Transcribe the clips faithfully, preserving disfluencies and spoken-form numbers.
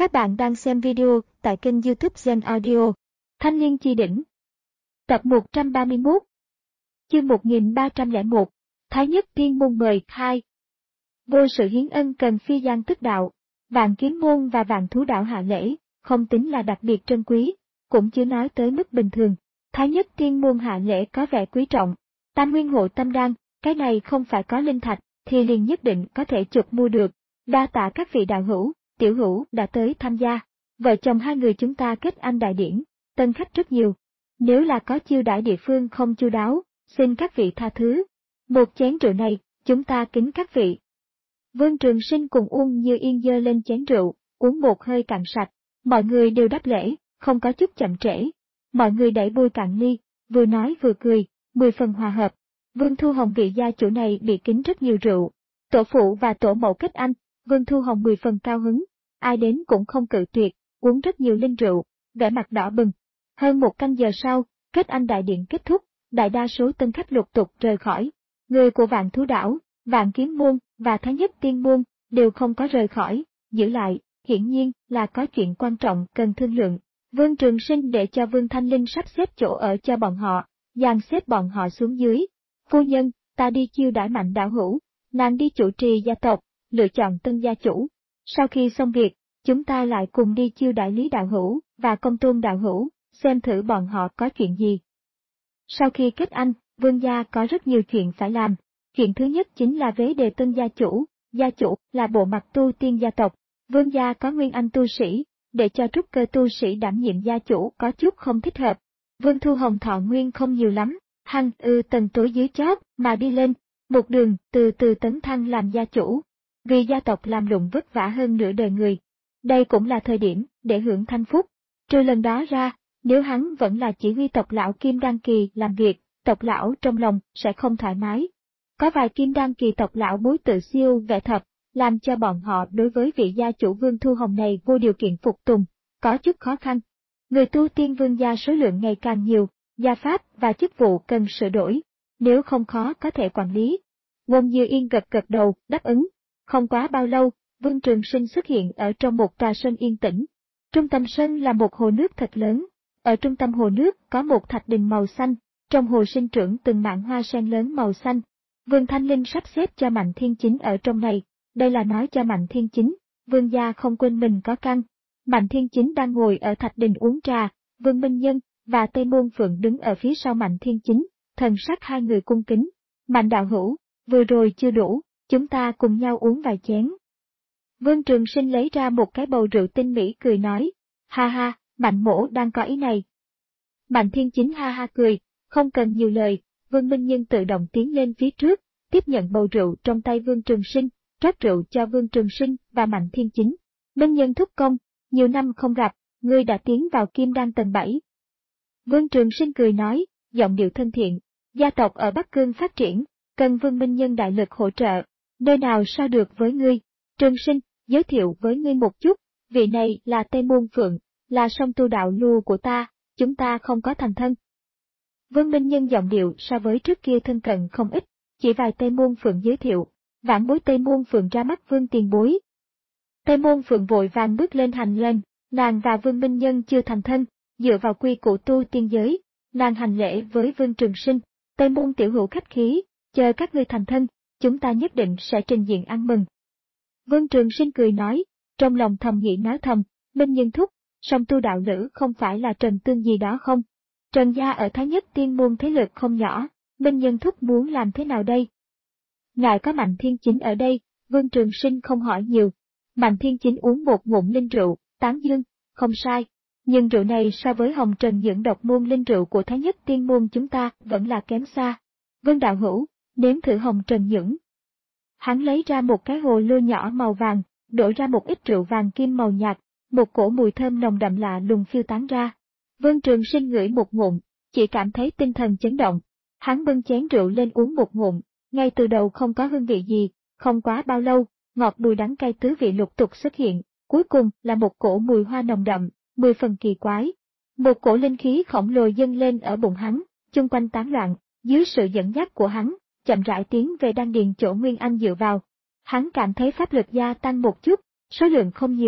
Các bạn đang xem video tại kênh YouTube Gen Audio. Thanh niên chi đỉnh. Tập một trăm ba mươi mốt. Chương một nghìn ba trăm lẻ một. Thái Nhất Tiên Môn mời hai. Vô sự hiến ân cần phi gian tức đạo. Vạn Kiếm Môn và Vạn Thú Đạo hạ lễ, không tính là đặc biệt trân quý, cũng chưa nói tới mức bình thường. Thái Nhất Tiên Môn hạ lễ có vẻ quý trọng. Tam Nguyên Hộ Tâm Đan, cái này không phải có linh thạch, thì liền nhất định có thể chụp mua được. Đa tạ các vị đạo hữu, tiểu hữu đã tới tham gia. Vợ chồng hai người chúng ta kết anh đại điển, tân khách rất nhiều. Nếu là có chiêu đãi địa phương không chu đáo, xin các vị tha thứ. Một chén rượu này, chúng ta kính các vị. Vương Trường Sinh cùng Uông Như Yên giơ lên chén rượu, uống một hơi cạn sạch. Mọi người đều đáp lễ, không có chút chậm trễ. Mọi người đẩy bôi cạn ly, vừa nói vừa cười, mười phần hòa hợp. Vương Thu Hồng vị gia chủ này bị kính rất nhiều rượu. Tổ phụ và tổ mẫu kết anh, Vương Thu Hồng mười phần cao hứng, ai đến cũng không cự tuyệt, uống rất nhiều ly rượu, vẻ mặt đỏ bừng. Hơn một canh giờ sau, kết anh đại điện kết thúc, đại đa số tân khách lục tục rời khỏi. Người của Vạn Thú Đảo, Vạn Kiếm Môn và Thái Nhất Tiên Môn đều không có rời khỏi, giữ lại, hiển nhiên là có chuyện quan trọng cần thương lượng. Vương Trường Sinh để cho Vương Thanh Linh sắp xếp chỗ ở cho bọn họ, dàn xếp bọn họ xuống dưới. Phu nhân, ta đi chiêu đãi Mạnh đạo hữu, nàng đi chủ trì gia tộc, lựa chọn tân gia chủ. Sau khi xong việc, chúng ta lại cùng đi chiêu đãi Lý đạo hữu và Công Tôn đạo hữu, xem thử bọn họ có chuyện gì. Sau khi kết anh, Vương gia có rất nhiều chuyện phải làm. Chuyện thứ nhất chính là vế đề tân gia chủ. Gia chủ là bộ mặt tu tiên gia tộc. Vương gia có nguyên anh tu sĩ, để cho trúc cơ tu sĩ đảm nhiệm gia chủ có chút không thích hợp. Vương Thu Hồng thọ nguyên không nhiều lắm, hăng ư tầng tối dưới chót mà đi lên, một đường từ từ tấn thăng làm gia chủ. Vì gia tộc làm lụng vất vả hơn nửa đời người. Đây cũng là thời điểm để hưởng thanh phúc. Trừ lần đó ra, nếu hắn vẫn là chỉ huy tộc lão Kim Đan Kỳ làm việc, tộc lão trong lòng sẽ không thoải mái. Có vài Kim Đan Kỳ tộc lão bối tự siêu vẽ thập, làm cho bọn họ đối với vị gia chủ Vương Thu Hồng này vô điều kiện phục tùng, có chút khó khăn. Người tu tiên Vương gia số lượng ngày càng nhiều, gia pháp và chức vụ cần sửa đổi, nếu không khó có thể quản lý. Uông Như Yên gật gật đầu, đáp ứng. Không quá bao lâu, Vương Trường Sinh xuất hiện ở trong một tòa sân yên tĩnh. Trung tâm sân là một hồ nước thật lớn. Ở trung tâm hồ nước có một thạch đình màu xanh, trong hồ sinh trưởng từng mảng hoa sen lớn màu xanh. Vương Thanh Linh sắp xếp cho Mạnh Thiên Chính ở trong này, đây là nói cho Mạnh Thiên Chính, Vương gia không quên mình có căn. Mạnh Thiên Chính đang ngồi ở thạch đình uống trà, Vương Minh Nhân và Tây Môn Phượng đứng ở phía sau Mạnh Thiên Chính, thần sắc hai người cung kính. Mạnh đạo hữu, vừa rồi chưa đủ, chúng ta cùng nhau uống vài chén. Vương Trường Sinh lấy ra một cái bầu rượu tinh mỹ cười nói, ha ha, Mạnh mỗ đang có ý này. Mạnh Thiên Chính ha ha cười, không cần nhiều lời, Vương Minh Nhân tự động tiến lên phía trước, tiếp nhận bầu rượu trong tay Vương Trường Sinh, rót rượu cho Vương Trường Sinh và Mạnh Thiên Chính. Minh Nhân thúc công, nhiều năm không gặp, ngươi đã tiến vào Kim Đan tầng bảy. Vương Trường Sinh cười nói, giọng điệu thân thiện, gia tộc ở Bắc Cương phát triển, cần Vương Minh Nhân đại lực hỗ trợ, nơi nào sao được với ngươi. Trường Sinh, giới thiệu với ngươi một chút, vị này là Tây Môn Phượng, là song tu đạo lưu của ta, chúng ta không có thành thân. Vương Minh Nhân giọng điệu so với trước kia thân cận không ít, chỉ vài Tây Môn Phượng giới thiệu, vãn bối Tây Môn Phượng ra mắt Vương tiền bối. Tây Môn Phượng vội vàng bước lên hành lễ, nàng và Vương Minh Nhân chưa thành thân, dựa vào quy củ tu tiên giới, nàng hành lễ với Vương Trường Sinh, Tây Môn tiểu hữu khách khí, chờ các ngươi thành thân, chúng ta nhất định sẽ trình diện ăn mừng. Vương Trường Sinh cười nói, trong lòng thầm nghĩ nói thầm, Minh Nhân thúc, song tu đạo lữ không phải là Trần Tương gì đó không? Trần gia ở Thái Nhất Tiên Môn thế lực không nhỏ, Minh Nhân thúc muốn làm thế nào đây? Ngài có Mạnh Thiên Chính ở đây, Vương Trường Sinh không hỏi nhiều. Mạnh Thiên Chính uống một ngụm linh rượu, tán dương, không sai. Nhưng rượu này so với Hồng Trần dưỡng độc môn linh rượu của Thái Nhất Tiên Môn chúng ta vẫn là kém xa. Vương đạo hữu, nếm thử Hồng Trần nhưỡng. Hắn lấy ra một cái hồ lô nhỏ màu vàng, đổ ra một ít rượu vàng kim màu nhạt, một cổ mùi thơm nồng đậm lạ lùng phiêu tán ra. Vương Trường Sinh ngửi một ngụm, chỉ cảm thấy tinh thần chấn động. Hắn bưng chén rượu lên uống một ngụm, ngay từ đầu không có hương vị gì, không quá bao lâu, ngọt bùi đắng cay tứ vị lục tục xuất hiện, cuối cùng là một cổ mùi hoa nồng đậm, mười phần kỳ quái. Một cổ linh khí khổng lồ dâng lên ở bụng hắn, chung quanh tán loạn, dưới sự dẫn dắt của hắn, chậm rãi tiến về đan điền chỗ Nguyên Anh dựa vào. Hắn cảm thấy pháp lực gia tăng một chút, số lượng không nhiều,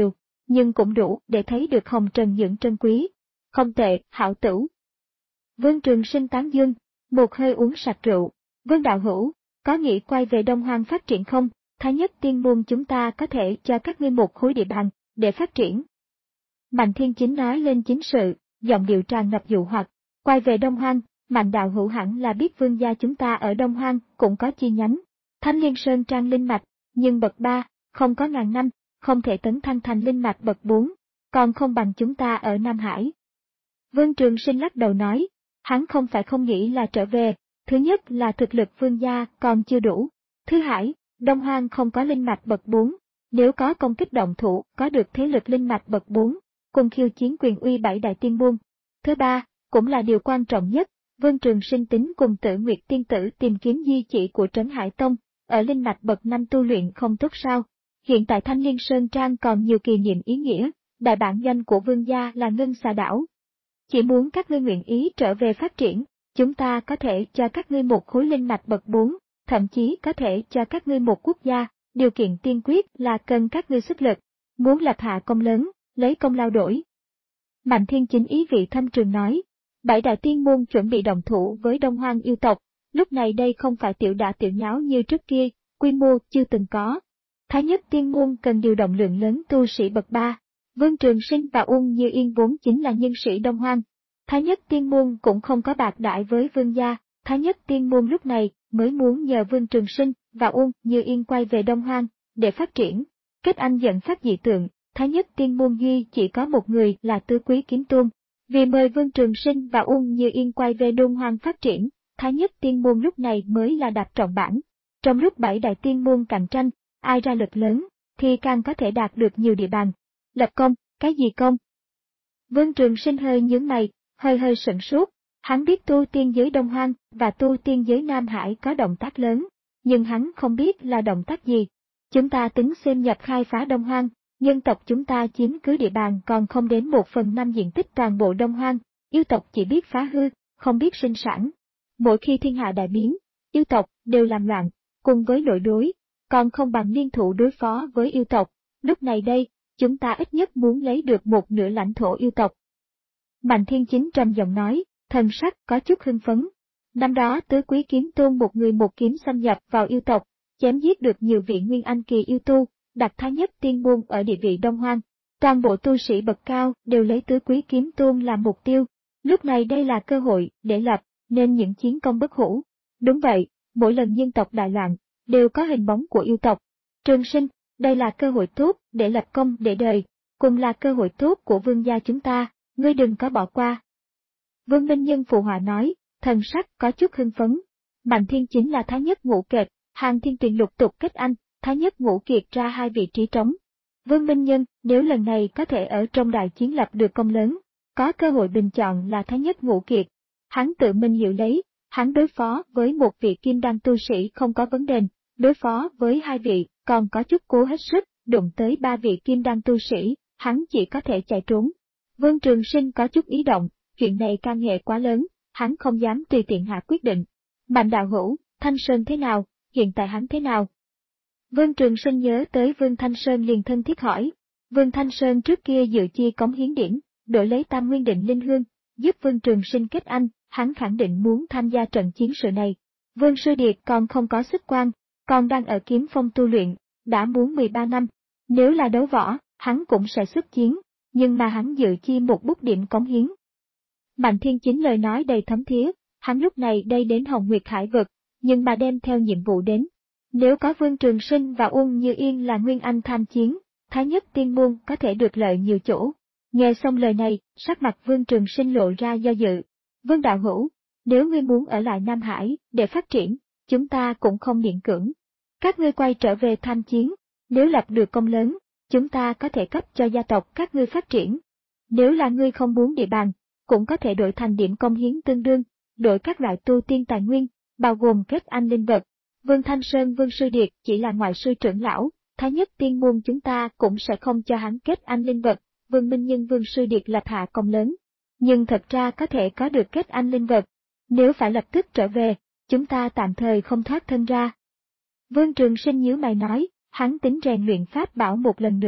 nhưng cũng đủ để thấy được hồng trần những trân quý. Không tệ, hảo tửu. Vương Trường Sinh tán dương, một hơi uống sạch rượu. Vương đạo hữu, có nghĩ quay về Đông Hoang phát triển không? Thái Nhất Tiên Môn chúng ta có thể cho các ngươi một khối địa bàn, để phát triển. Mạnh Thiên Chính nói lên chính sự, giọng điệu tràn ngập dụ hoặc. Quay về Đông Hoang, Mạnh đạo hữu hẳn là biết vương gia chúng ta ở Đông Hoang cũng có chi nhánh. Thanh Liên Sơn Trang linh mạch, nhưng bậc ba, không có ngàn năm, không thể tấn thăng thành linh mạch bậc bốn, còn không bằng chúng ta ở Nam Hải. Vương Trường Sinh lắc đầu nói, hắn không phải không nghĩ là trở về, thứ nhất là thực lực vương gia còn chưa đủ, thứ hai, Đông Hoang không có linh mạch bậc bốn, nếu có công kích động thủ có được thế lực linh mạch bậc bốn, cùng khiêu chiến quyền uy bảy đại tiên môn. Thứ ba, cũng là điều quan trọng nhất, Vương Trường Sinh tính cùng Tử Nguyệt tiên tử tìm kiếm di chỉ của Trấn Hải Tông, ở linh mạch bậc năm tu luyện không tốt sao? Hiện tại Thanh Liên Sơn Trang còn nhiều kỷ niệm ý nghĩa, đại bản doanh của vương gia là Ngân Xà Đảo. Chỉ muốn các ngươi nguyện ý trở về phát triển, chúng ta có thể cho các ngươi một khối linh mạch bậc bốn, thậm chí có thể cho các ngươi một quốc gia, điều kiện tiên quyết là cần các ngươi sức lực, muốn lập hạ công lớn, lấy công lao đổi. Mạnh Thiên Chính ý vị thâm trường nói, bảy đại tiên môn chuẩn bị đồng thủ với Đông Hoang yêu tộc, lúc này đây không phải tiểu đả tiểu nháo như trước kia, quy mô chưa từng có. Thái Nhất Tiên Môn cần điều động lượng lớn tu sĩ bậc ba. Vương Trường Sinh và Uông Như Yên vốn chính là nhân sĩ Đông Hoang. Thái Nhất Tiên Môn cũng không có bạc đãi với vương gia, Thái Nhất Tiên Môn lúc này mới muốn nhờ Vương Trường Sinh và Uông Như Yên quay về Đông Hoang để phát triển. Kết anh dẫn phát dị tượng, Thái Nhất Tiên Môn duy chỉ có một người là Tứ Quý Kiếm Tôn. Vì mời Vương Trường Sinh và Uông Như Yên quay về Đông Hoang phát triển, Thái Nhất Tiên Môn lúc này mới là đạp trọng bản. Trong lúc bảy đại tiên môn cạnh tranh, ai ra lực lớn, thì càng có thể đạt được nhiều địa bàn. Lập công, cái gì công? Vương Trường Sinh hơi nhướng mày, hơi hơi sửng sốt, hắn biết tu tiên giới Đông Hoang và tu tiên giới Nam Hải có động tác lớn, nhưng hắn không biết là động tác gì. Chúng ta tính xâm nhập khai phá Đông Hoang, nhân tộc chúng ta chiếm cứ địa bàn còn không đến một phần năm diện tích toàn bộ Đông Hoang, yêu tộc chỉ biết phá hư, không biết sinh sản. Mỗi khi thiên hạ đại biến, yêu tộc đều làm loạn, cùng với nội đối, còn không bằng liên thủ đối phó với yêu tộc. Lúc này đây, chúng ta ít nhất muốn lấy được một nửa lãnh thổ yêu tộc. Mạnh Thiên Chính trầm giọng nói, thần sắc có chút hưng phấn. Năm đó Tứ Quý Kiếm Tôn một người một kiếm xâm nhập vào yêu tộc, chém giết được nhiều vị nguyên anh kỳ yêu tu, đặt Thái Nhất Tiên Môn ở địa vị Đông Hoang. Toàn bộ tu sĩ bậc cao đều lấy Tứ Quý Kiếm Tôn làm mục tiêu. Lúc này đây là cơ hội để lập nên những chiến công bất hủ. Đúng vậy, mỗi lần nhân tộc đại loạn, đều có hình bóng của yêu tộc. Trường Sinh, đây là cơ hội tốt để lập công để đời, cùng là cơ hội tốt của vương gia chúng ta, ngươi đừng có bỏ qua. Vương Minh Nhân phụ họa nói, thần sắc có chút hưng phấn. Mạnh Thiên chính là Thái Nhất Ngũ Kệt, Hàng Thiên Tuyền lục tục kết anh, Thái Nhất Ngũ Kiệt ra hai vị trí trống. Vương Minh Nhân, nếu lần này có thể ở trong đại chiến lập được công lớn, có cơ hội bình chọn là Thái Nhất Ngũ Kiệt. Hắn tự mình hiểu lấy, hắn đối phó với một vị kim đan tu sĩ không có vấn đề, đối phó với hai vị còn có chút cố hết sức, đụng tới ba vị kim đan tu sĩ, hắn chỉ có thể chạy trốn. Vương Trường Sinh có chút ý động, chuyện này can hệ quá lớn, hắn không dám tùy tiện hạ quyết định. Mạnh đạo hữu, Thanh Sơn thế nào, hiện tại hắn thế nào? Vương Trường Sinh nhớ tới Vương Thanh Sơn liền thân thiết hỏi. Vương Thanh Sơn trước kia dự chi cống hiến điểm, đổi lấy Tam Nguyên Định Linh Hương, giúp Vương Trường Sinh kết anh, hắn khẳng định muốn tham gia trận chiến sự này. Vương Sư Điệt còn không có xuất quan, còn đang ở kiếm phong tu luyện, đã muốn mười ba năm. Nếu là đấu võ, hắn cũng sẽ xuất chiến, nhưng mà hắn dự chi một bút điểm cống hiến. Mạnh Thiên Chính lời nói đầy thấm thía, hắn lúc này đây đến Hồng Nguyệt Hải vực, nhưng mà đem theo nhiệm vụ đến. Nếu có Vương Trường Sinh và Uông Như Yên là Nguyên Anh tham chiến, Thái Nhất Tiên Môn có thể được lợi nhiều chỗ. Nghe xong lời này, sắc mặt Vương Trường Sinh lộ ra do dự. Vương đạo hữu, nếu ngươi muốn ở lại Nam Hải để phát triển, chúng ta cũng không miễn cưỡng. Các ngươi quay trở về tham chiến, nếu lập được công lớn, chúng ta có thể cấp cho gia tộc các ngươi phát triển. Nếu là ngươi không muốn địa bàn, cũng có thể đổi thành điểm công hiến tương đương, đổi các loại tu tiên tài nguyên, bao gồm kết anh linh vật. Vương Thanh Sơn Vương Sư Điệt chỉ là ngoại sư trưởng lão, Thái Nhất Tiên Môn chúng ta cũng sẽ không cho hắn kết anh linh vật. Vương Minh Nhân Vương Sư Điệt lập hạ công lớn, nhưng thật ra có thể có được kết anh linh vật. Nếu phải lập tức trở về, chúng ta tạm thời không thoát thân ra. Vương Trường Sinh nhíu mày nói, hắn tính rèn luyện pháp bảo một lần nữa,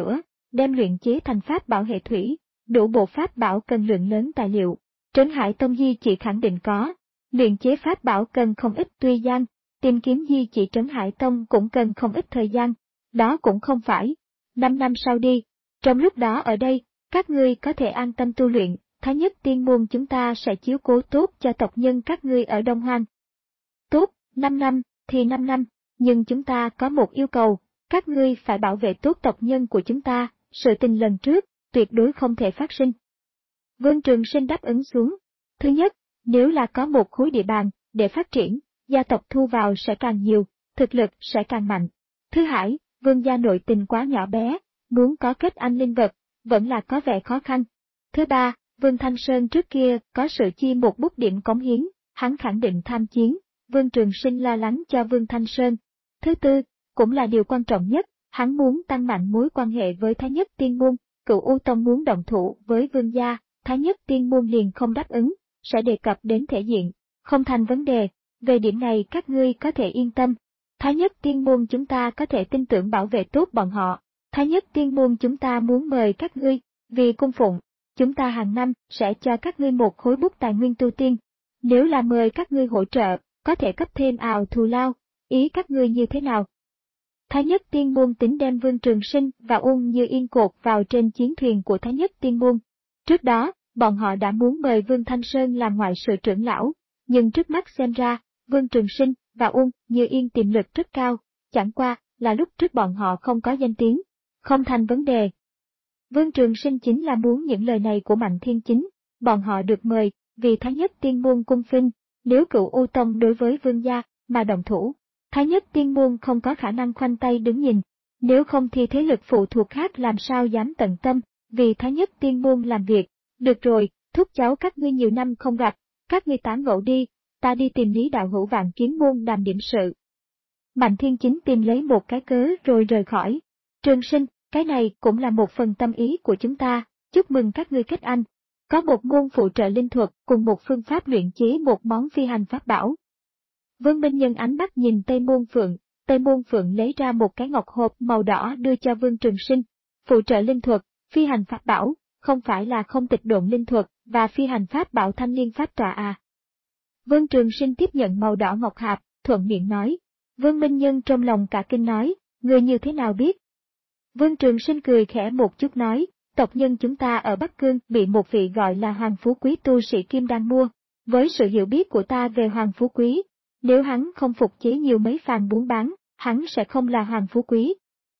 đem luyện chế thành pháp bảo hệ thủy, đủ bộ pháp bảo cần lượng lớn tài liệu. Trấn Hải Tông di chỉ khẳng định có, luyện chế pháp bảo cần không ít tuy gian, tìm kiếm di chỉ Trấn Hải Tông cũng cần không ít thời gian, đó cũng không phải. Năm năm sau đi, trong lúc đó ở đây, các ngươi có thể an tâm tu luyện, Thái Nhất Tiên Môn chúng ta sẽ chiếu cố tốt cho tộc nhân các ngươi ở Đông Hoang. Tốt, năm năm, thì năm năm, nhưng chúng ta có một yêu cầu, các ngươi phải bảo vệ tốt tộc nhân của chúng ta, sự tình lần trước, tuyệt đối không thể phát sinh. Vương Trường Sinh đáp ứng xuống. Thứ nhất, nếu là có một khối địa bàn, để phát triển, gia tộc thu vào sẽ càng nhiều, thực lực sẽ càng mạnh. Thứ hai, Vương gia nội tình quá nhỏ bé, muốn có kết anh linh vật, vẫn là có vẻ khó khăn. Thứ ba, Vương Thanh Sơn trước kia có sự chi một bút điểm cống hiến, hắn khẳng định tham chiến, Vương Trường Sinh lo lắng cho Vương Thanh Sơn. Thứ tư, cũng là điều quan trọng nhất, hắn muốn tăng mạnh mối quan hệ với Thái Nhất Tiên Môn, Cửu U Tông muốn động thủ với Vương gia, Thái Nhất Tiên Môn liền không đáp ứng, sẽ đề cập đến thể diện, không thành vấn đề, về điểm này các ngươi có thể yên tâm. Thái Nhất Tiên Môn chúng ta có thể tin tưởng bảo vệ tốt bọn họ. Thái Nhất Tiên Môn chúng ta muốn mời các ngươi, vì cung phụng, chúng ta hàng năm sẽ cho các ngươi một khối bút tài nguyên tu tiên. Nếu là mời các ngươi hỗ trợ, có thể cấp thêm ào thù lao, ý các ngươi như thế nào? Thái Nhất Tiên Môn tính đem Vương Trường Sinh và Ung Như Yên cột vào trên chiến thuyền của Thái Nhất Tiên Môn. Trước đó, bọn họ đã muốn mời Vương Thanh Sơn làm ngoại sự trưởng lão, nhưng trước mắt xem ra, Vương Trường Sinh và Ung Như Yên tiềm lực rất cao, chẳng qua là lúc trước bọn họ không có danh tiếng, không thành vấn đề. Vương Trường Sinh chính là muốn những lời này của Mạnh Thiên Chính, bọn họ được mời, vì Thái Nhất Tiên Môn cung phinh, nếu Cửu U Tông đối với Vương gia mà đồng thủ, Thái Nhất Tiên Môn không có khả năng khoanh tay đứng nhìn, nếu không thì thế lực phụ thuộc khác làm sao dám tận tâm, vì Thái Nhất Tiên Môn làm việc. Được rồi, thúc cháu các ngươi nhiều năm không gặp, các ngươi tán gẫu đi, ta đi tìm Lý đạo hữu Vạn Kiếm Môn đàm điểm sự. Mạnh Thiên Chính tìm lấy một cái cớ rồi rời khỏi. Trường Sinh, cái này cũng là một phần tâm ý của chúng ta, chúc mừng các ngươi kết anh. Có một môn phụ trợ linh thuật cùng một phương pháp luyện chế một món phi hành pháp bảo. Vương Minh Nhân ánh mắt nhìn Tây Môn Phượng, Tây Môn Phượng lấy ra một cái ngọc hộp màu đỏ đưa cho Vương Trường Sinh. Phụ trợ linh thuật, phi hành pháp bảo, không phải là không tịch độn linh thuật và phi hành pháp bảo thanh liên pháp tọa à. Vương Trường Sinh tiếp nhận màu đỏ ngọc hạp, thuận miệng nói. Vương Minh Nhân trong lòng cả kinh nói, người như thế nào biết? Vương Trường Sinh cười khẽ một chút nói, tộc nhân chúng ta ở Bắc Cương bị một vị gọi là Hoàng Phú Quý tu sĩ Kim Đan mua, với sự hiểu biết của ta về Hoàng Phú Quý, nếu hắn không phục chế nhiều mấy phàn buôn bán, hắn sẽ không là Hoàng Phú Quý.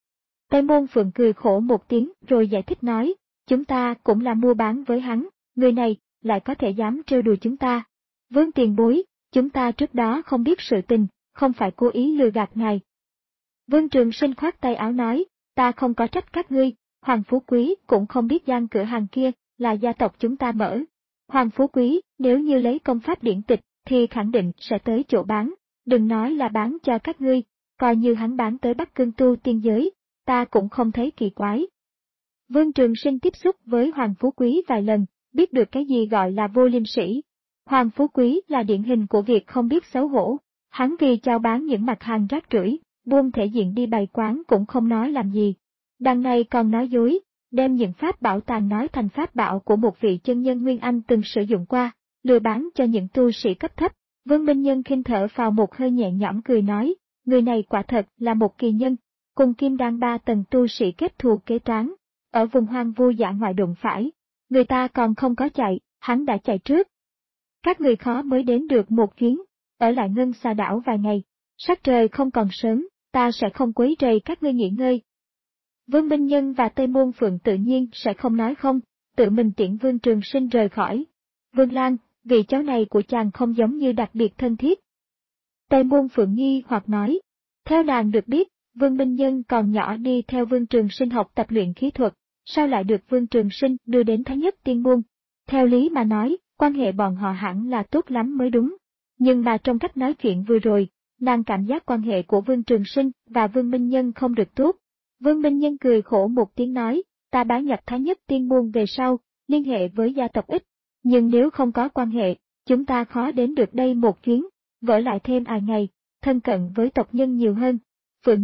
Tây Môn Phượng cười khổ một tiếng rồi giải thích nói, chúng ta cũng là mua bán với hắn, người này lại có thể dám trêu đùa chúng ta. Vương tiền bối, chúng ta trước đó không biết sự tình, không phải cố ý lừa gạt ngài. Vương Trường Sinh khoát tay áo nói, ta không có trách các ngươi, Hoàng Phú Quý cũng không biết gian cửa hàng kia là gia tộc chúng ta mở. Hoàng Phú Quý nếu như lấy công pháp điển tịch thì khẳng định sẽ tới chỗ bán, đừng nói là bán cho các ngươi, coi như hắn bán tới Bắc Cương tu tiên giới, ta cũng không thấy kỳ quái. Vương Trường Sinh tiếp xúc với Hoàng Phú Quý vài lần, biết được cái gì gọi là vô liêm sỉ. Hoàng Phú Quý là điển hình của việc không biết xấu hổ, hắn vì chào bán những mặt hàng rác rưởi, buông thể diện đi bày quán cũng không nói làm gì. Đằng này còn nói dối, đem những pháp bảo tàng nói thành pháp bảo của một vị chân nhân Nguyên Anh từng sử dụng qua, lừa bán cho những tu sĩ cấp thấp. Vương Minh Nhân khinh thở phào một hơi nhẹ nhõm cười nói, người này quả thật là một kỳ nhân, cùng Kim Đan ba tầng tu sĩ kết thù kế toán, ở vùng hoang vu dã ngoại đụng phải, người ta còn không có chạy, hắn đã chạy trước. Các người khó mới đến được một chuyến, ở lại Ngân Xà đảo vài ngày, sắc trời không còn sớm, ta sẽ không quấy rầy các ngươi nghỉ ngơi. Vương Minh Nhân và Tây Môn Phượng tự nhiên sẽ không nói không, tự mình tiễn Vương Trường Sinh rời khỏi. Vương Lan, vị cháu này của chàng không giống như đặc biệt thân thiết. Tây Môn Phượng nghi hoặc nói, theo nàng được biết, Vương Minh Nhân còn nhỏ đi theo Vương Trường Sinh học tập luyện khí thuật, sao lại được Vương Trường Sinh đưa đến Thái Nhất Tiên Môn? Theo lý mà nói, quan hệ bọn họ hẳn là tốt lắm mới đúng. Nhưng mà trong cách nói chuyện vừa rồi, nàng cảm giác quan hệ của Vương Trường Sinh và Vương Minh Nhân không được tốt. Vương Minh Nhân cười khổ một tiếng nói, ta bái nhập Thái Nhất Tiên Môn về sau, liên hệ với gia tộc ít. Nhưng nếu không có quan hệ, chúng ta khó đến được đây một chuyến, vỡ lại thêm vài ngày, thân cận với tộc nhân nhiều hơn. Phượng Nhi,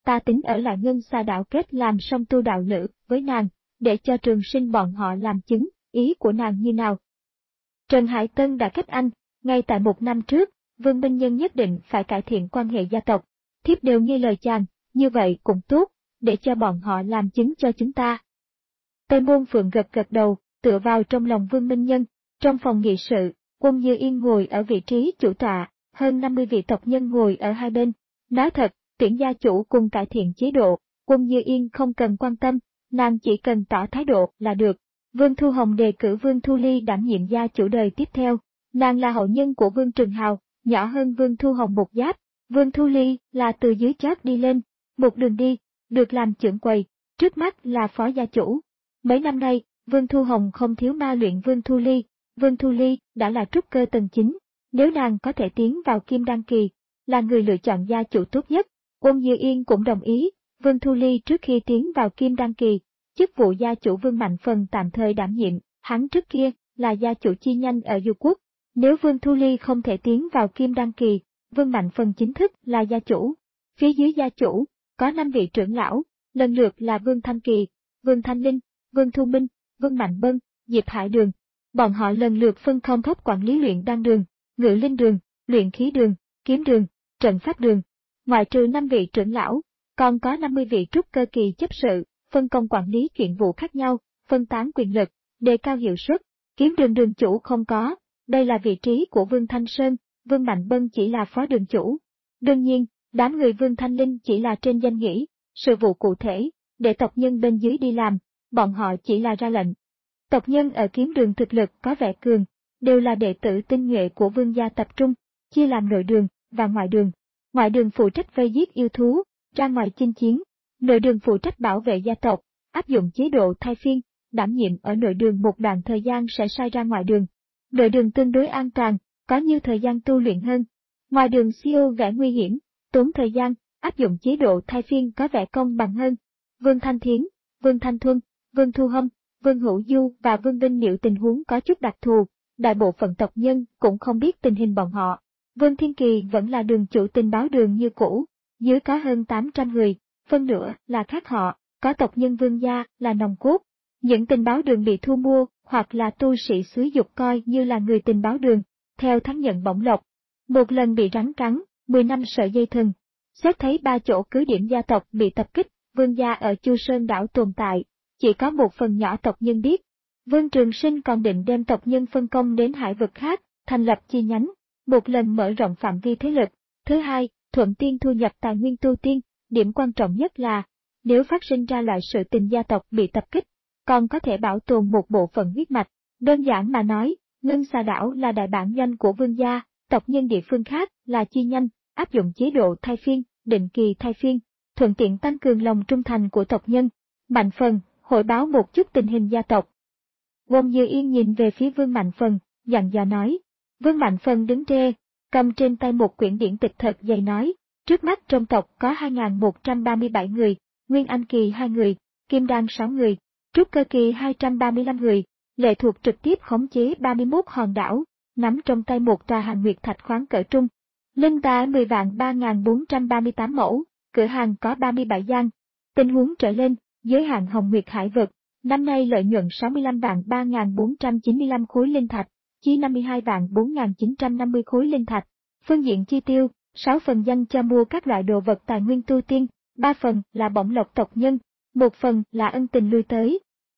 ta tính ở lại Ngân Xà Đảo kết làm song tu đạo lữ với nàng, để cho Trường Sinh bọn họ làm chứng, ý của nàng như nào. Trần Hải Tân đã kết anh, ngay tại một năm trước, Vương Minh Nhân nhất định phải cải thiện quan hệ gia tộc. Thiếp đều nghe lời chàng, như vậy cũng tốt, để cho bọn họ làm chứng cho chúng ta. Tây Môn Phượng gật gật đầu, tựa vào trong lòng Vương Minh Nhân. Trong phòng nghị sự, Quân Như Yên ngồi ở vị trí chủ tọa, hơn năm mươi vị tộc nhân ngồi ở hai bên. Nói thật, tuyển gia chủ cùng cải thiện chế độ, Quân Như Yên không cần quan tâm, nàng chỉ cần tỏ thái độ là được. Vương Thu Hồng đề cử Vương Thu Ly đảm nhiệm gia chủ đời tiếp theo. Nàng là hậu nhân của Vương Trường Hào, nhỏ hơn Vương Thu Hồng một giáp. Vương Thu Ly là từ dưới chót đi lên, một đường đi, được làm trưởng quầy, trước mắt là phó gia chủ. Mấy năm nay, Vương Thu Hồng không thiếu ma luyện Vương Thu Ly. Vương Thu Ly đã là trúc cơ tầng chín, nếu nàng có thể tiến vào Kim Đan kỳ, là người lựa chọn gia chủ tốt nhất. Quân Như Yên cũng đồng ý, Vương Thu Ly trước khi tiến vào Kim Đan kỳ, chức vụ gia chủ Vương Mạnh Phần tạm thời đảm nhiệm, hắn trước kia là gia chủ chi nhanh ở Du Quốc. Nếu Vương Thu Ly không thể tiến vào Kim Đan kỳ, Vương Mạnh Phần chính thức là gia chủ. Phía dưới gia chủ, có năm vị trưởng lão, lần lượt là Vương Thanh Kỳ, Vương Thanh Linh, Vương Thu Minh, Vương Mạnh Bân, Diệp Hải Đường. Bọn họ lần lượt phân công thấp quản lý luyện đan đường, ngự linh đường, luyện khí đường, kiếm đường, trận pháp đường. Ngoại trừ năm vị trưởng lão, còn có năm mươi vị trúc cơ kỳ chấp sự, phân công quản lý chuyện vụ khác nhau, phân tán quyền lực, đề cao hiệu suất. Kiếm đường đường chủ không có, đây là vị trí của Vương Thanh Sơn, Vương Mạnh Bân chỉ là phó đường chủ. Đương nhiên, đám người Vương Thanh Linh chỉ là trên danh nghĩa, sự vụ cụ thể, để tộc nhân bên dưới đi làm, bọn họ chỉ là ra lệnh. Tộc nhân ở kiếm đường thực lực có vẻ cường, đều là đệ tử tinh nhuệ của Vương gia tập trung, chia làm nội đường và ngoại đường. Ngoại đường phụ trách vây giết yêu thú, ra ngoài chinh chiến. Nội đường phụ trách bảo vệ gia tộc, áp dụng chế độ thay phiên, đảm nhiệm ở nội đường một đoạn thời gian sẽ sai ra ngoại đường. Nội đường tương đối an toàn, có nhiều thời gian tu luyện hơn. Ngoài đường siêu vẻ nguy hiểm, tốn thời gian, áp dụng chế độ thay phiên có vẻ công bằng hơn. Vương Thanh Thiến, Vương Thanh Thuân, Vương Thu Hâm, Vương Hữu Du và Vương Vinh Niệu tình huống có chút đặc thù, đại bộ phận tộc nhân cũng không biết tình hình bọn họ. Vương Thiên Kỳ vẫn là đường chủ tình báo đường như cũ, dưới có hơn tám trăm người, phân nửa là khác họ, có tộc nhân Vương gia là nòng cốt. Những tình báo đường bị thu mua hoặc là tu sĩ xúi dục coi như là người tình báo đường, theo tháng nhận bổng lộc. Một lần bị rắn cắn, mười năm sợi dây thừng. Xét thấy ba chỗ cứ điểm gia tộc bị tập kích, Vương gia ở Chu Sơn đảo tồn tại, chỉ có một phần nhỏ tộc nhân biết. Vương Trường Sinh còn định đem tộc nhân phân công đến hải vực khác, thành lập chi nhánh, một lần mở rộng phạm vi thế lực. Thứ hai, thuận tiên thu nhập tài nguyên tu tiên, điểm quan trọng nhất là, nếu phát sinh ra loại sự tình gia tộc bị tập kích, còn có thể bảo tồn một bộ phận huyết mạch. Đơn giản mà nói, Ngân Xà Đảo là đại bản doanh của Vương gia, tộc nhân địa phương khác là chi nhánh, áp dụng chế độ thay phiên, định kỳ thay phiên, thuận tiện tăng cường lòng trung thành của tộc nhân. Mạnh Phần, hội báo một chút tình hình gia tộc. Quân Như Yên nhìn về phía Vương Mạnh Phần, dặn dò nói. Vương Mạnh Phần đứng trê, cầm trên tay một quyển điển tịch thật dày nói, trước mắt trong tộc có hai nghìn một trăm ba mươi bảy người, Nguyên Anh kỳ hai người, Kim Đan sáu người, Trúc Cơ kỳ hai trăm ba mươi lăm người, lệ thuộc trực tiếp khống chế ba mươi mốt hòn đảo, nắm trong tay một tòa hàng nguyệt thạch khoáng cỡ trung. Linh tá mười vạn ba nghìn bốn trăm ba mươi tám mẫu, cửa hàng có ba mươi bảy gian. Tình huống trở lên, giới hạn Hồng Nguyệt Hải vực, năm nay lợi nhuận sáu mươi lăm vạn ba nghìn bốn trăm chín mươi lăm khối linh thạch, chi năm mươi hai vạn bốn nghìn chín trăm năm mươi khối linh thạch. Phương diện chi tiêu, sáu phần danh cho mua các loại đồ vật tài nguyên tu tiên, ba phần là bổng lộc tộc nhân, một phần là ân tình lui tới.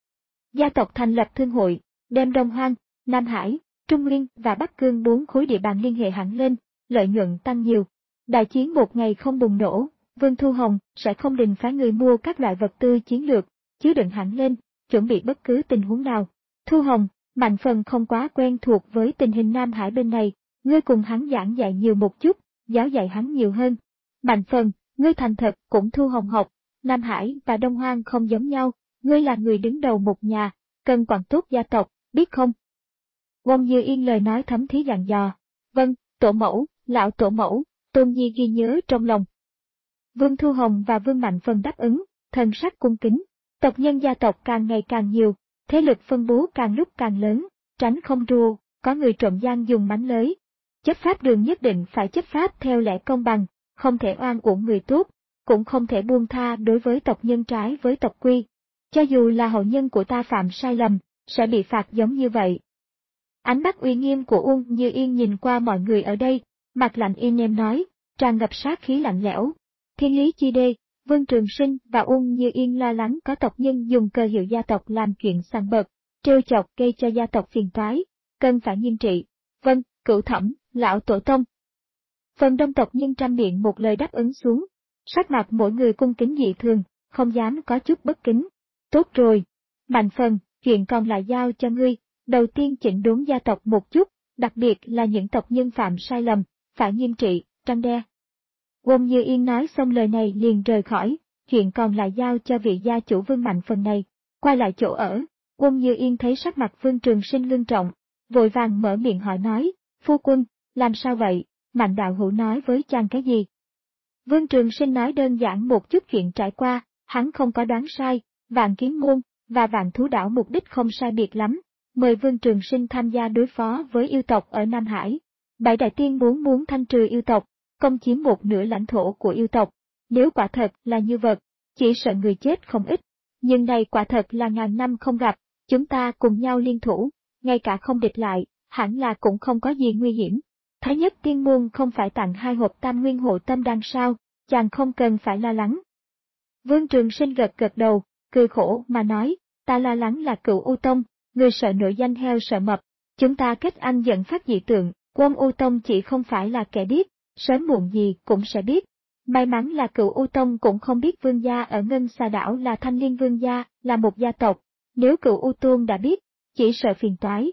Gia tộc thành lập thương hội, đem Đông Hoang, Nam Hải, Trung Nguyên và Bắc Cương bốn khối địa bàn liên hệ hẳn lên, lợi nhuận tăng nhiều. Đại chiến một ngày không bùng nổ, Vương Thu Hồng sẽ không định phái người mua các loại vật tư chiến lược, chứa đựng hẳn lên, chuẩn bị bất cứ tình huống nào. Thu Hồng, Mạnh Phần không quá quen thuộc với tình hình Nam Hải bên này, ngươi cùng hắn giảng dạy nhiều một chút, giáo dạy hắn nhiều hơn. Mạnh Phần, ngươi thành thật cũng Thu Hồng học, Nam Hải và Đông Hoang không giống nhau, ngươi là người đứng đầu một nhà, cần quản tốt gia tộc, biết không? Quân Như Yên lời nói thấm thía dặn dò. Vâng, tổ mẫu, lão tổ mẫu, Tôn Nhi ghi nhớ trong lòng. Vương Thu Hồng và Vương Mạnh Phần đáp ứng, thần sắc cung kính. Tộc nhân gia tộc càng ngày càng nhiều, thế lực phân bố càng lúc càng lớn, tránh không rùa, có người trộm gian dùng mánh lới. Chấp pháp đường nhất định phải chấp pháp theo lẽ công bằng, không thể oan uổng người tốt. cũng không thể buông tha đối với tộc nhân trái với tộc quy. Cho dù là hậu nhân của ta phạm sai lầm, sẽ bị phạt giống như vậy. Ánh mắt uy nghiêm của Uông Như Yên nhìn qua mọi người ở đây, mặt lạnh im êm nói, tràn ngập sát khí lạnh lẽo. Thiên Lý Chi Đê, Vương Trường Sinh và Uông Như Yên lo lắng có tộc nhân dùng cơ hiệu gia tộc làm chuyện sằng bợt, trêu chọc gây cho gia tộc phiền toái, cần phải nghiêm trị. Vâng, Cửu Thẩm, lão tổ tông. Phần đông tộc nhân trăm miệng một lời đáp ứng xuống, sắc mặt mỗi người cung kính dị thường, không dám có chút bất kính. Tốt rồi, Mạnh Phần, chuyện còn lại giao cho ngươi, đầu tiên chỉnh đốn gia tộc một chút, đặc biệt là những tộc nhân phạm sai lầm, phải nghiêm trị, răn đe. Uông Như Yên nói xong lời này liền rời khỏi, chuyện còn lại giao cho vị gia chủ Vương Mạnh Phần này. Quay lại chỗ ở, Uông Như Yên thấy sắc mặt Vương Trường Sinh ngưng trọng, vội vàng mở miệng hỏi nói, phu quân, làm sao vậy, Mạnh đạo hữu nói với chàng cái gì? Vương Trường Sinh nói đơn giản một chút chuyện trải qua, hắn không có đoán sai, Vạn Kiếm Môn và Vạn Thú Đảo mục đích không sai biệt lắm, mời Vương Trường Sinh tham gia đối phó với yêu tộc ở Nam Hải. Bảy đại tiên muốn muốn thanh trừ yêu tộc, công chiếm một nửa lãnh thổ của yêu tộc. Nếu quả thật là như vật, chỉ sợ người chết không ít. Nhưng này quả thật là ngàn năm không gặp, chúng ta cùng nhau liên thủ, ngay cả không địch lại, hẳn là cũng không có gì nguy hiểm. Thái Nhất Tiên Môn không phải tặng hai hộp tam nguyên hộ tâm đan sao, chàng không cần phải lo lắng. Vương Trường Sinh gật gật đầu, cười khổ mà nói, ta lo lắng là Cửu U Tông, người sợ nổi danh heo sợ mập, chúng ta kết anh dẫn phát dị tượng, Quân U Tông chỉ không phải là kẻ điếc, sớm muộn gì cũng sẽ biết. May mắn là Cửu U Tông cũng không biết vương gia ở Ngân Xà Đảo là Thanh Liên Vương gia, là một gia tộc, nếu Cửu U Tôn đã biết, chỉ sợ phiền toái.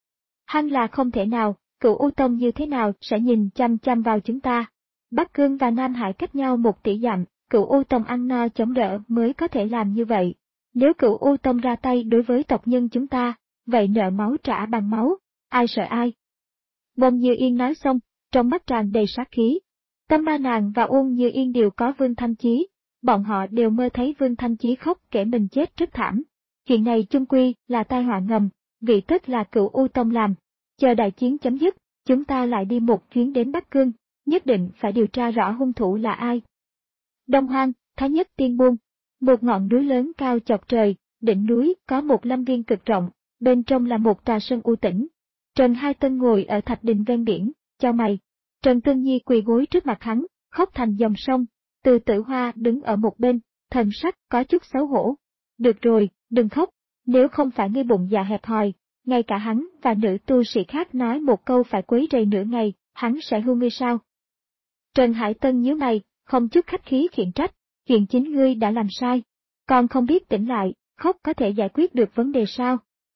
Hẳn là không thể nào, Cửu U Tông như thế nào sẽ nhìn chăm chăm vào chúng ta. Bắc Cương và Nam Hải cách nhau một tỷ dặm, Cửu U Tông ăn no chống đỡ mới có thể làm như vậy. Nếu Cửu U Tông ra tay đối với tộc nhân chúng ta, vậy nợ máu trả bằng máu, ai sợ ai. Bông Như Yên nói xong, trong mắt tràn đầy sát khí. Tâm Ba Nàng và Uông Như Yên đều có Vương Thanh Chí, bọn họ đều mơ thấy Vương Thanh Chí khóc kể mình chết rất thảm. Chuyện này chung quy là tai họa ngầm, vị tất là Cửu U Tông làm. Chờ đại chiến chấm dứt, chúng ta lại đi một chuyến đến Bắc Cương, nhất định phải điều tra rõ hung thủ là ai. Đông Hoang, Thái Nhất Tiên Môn, một ngọn núi lớn cao chọc trời, đỉnh núi có một lâm viên cực rộng, bên trong là một tòa sơn u tĩnh. Trần Hai Tân ngồi ở thạch đình ven biển, chau mày. Trần Tương Nhi quỳ gối trước mặt hắn, khóc thành dòng sông. Từ Tử Hoa đứng ở một bên, thần sắc có chút xấu hổ. Được rồi, đừng khóc, nếu không phải ngươi bụng dạ hẹp hòi, ngay cả hắn và nữ tu sĩ khác nói một câu phải quấy rầy nửa ngày, hắn sẽ hưu ngươi sao? Trần Hải Tân nhíu mày, không chút khách khí khiển trách, chuyện chính ngươi đã làm sai, còn không biết tỉnh lại, khóc có thể giải quyết được vấn đề sao?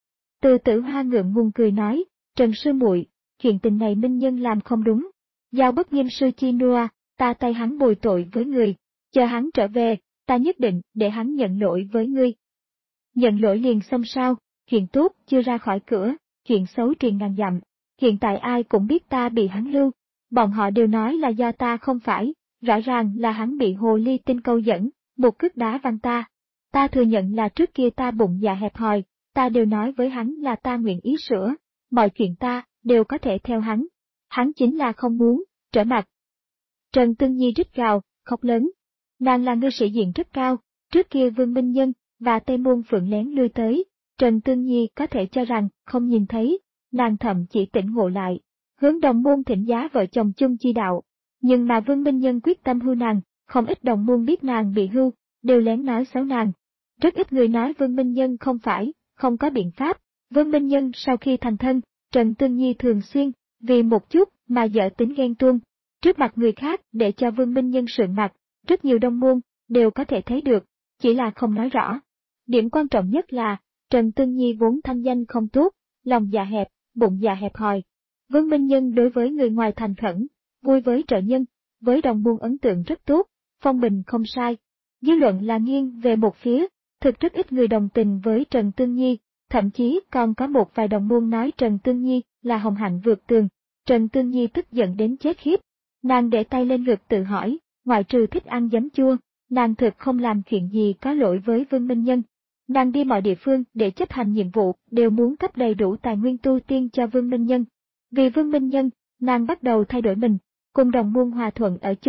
Từ Tử Hoa ngượng ngùng cười nói, Trần sư muội, chuyện tình này Minh Nhân làm không đúng. Giao Bất Nghiêm sư chi nua, ta tay hắn bồi tội với người, chờ hắn trở về, ta nhất định để hắn nhận lỗi với ngươi. Nhận lỗi liền xong sao, chuyện tốt chưa ra khỏi cửa, chuyện xấu truyền ngàn dặm, hiện tại ai cũng biết ta bị hắn lưu, bọn họ đều nói là do ta không phải, rõ ràng là hắn bị hồ ly tinh câu dẫn, một cước đá văng ta. Ta thừa nhận là trước kia ta bụng dạ hẹp hòi, ta đều nói với hắn là ta nguyện ý sửa, mọi chuyện ta đều có thể theo hắn. Hắn chính là không muốn, trở mặt. Trần Tương Nhi rít gào, khóc lớn. Nàng là ngư sĩ diện rất cao, trước kia Vương Minh Nhân và Tây Môn Phượng lén lui tới, Trần Tương Nhi có thể cho rằng không nhìn thấy, nàng thậm chỉ tỉnh ngộ lại, hướng đồng môn thỉnh giá vợ chồng chung chi đạo. Nhưng mà Vương Minh Nhân quyết tâm hưu nàng, không ít đồng môn biết nàng bị hưu, đều lén nói xấu nàng. Rất ít người nói Vương Minh Nhân không phải, không có biện pháp. Vương Minh Nhân sau khi thành thân, Trần Tương Nhi thường xuyên, vì một chút mà dở tính ghen tuông, trước mặt người khác để cho Vương Minh Nhân sượng mặt, rất nhiều đồng môn đều có thể thấy được, chỉ là không nói rõ. Điểm quan trọng nhất là, Trần Tương Nhi vốn thanh danh không tốt, lòng dạ hẹp, bụng dạ hẹp hòi. Vương Minh Nhân đối với người ngoài thành khẩn, vui với trợ nhân, với đồng môn ấn tượng rất tốt, phong bình không sai. Dư luận là nghiêng về một phía, thực rất ít người đồng tình với Trần Tương Nhi, thậm chí còn có một vài đồng môn nói Trần Tương Nhi là hồng hạnh vượt tường. Trần Tương Nhi tức giận đến chết khiếp, nàng để tay lên ngực tự hỏi, ngoại trừ thích ăn giấm chua, nàng thực không làm chuyện gì có lỗi với Vương Minh Nhân. Nàng đi mọi địa phương để chấp hành nhiệm vụ đều muốn cấp đầy đủ tài nguyên tu tiên cho Vương Minh Nhân. Vì Vương Minh Nhân, nàng bắt đầu thay đổi mình, cùng đồng môn hòa thuận ở chung,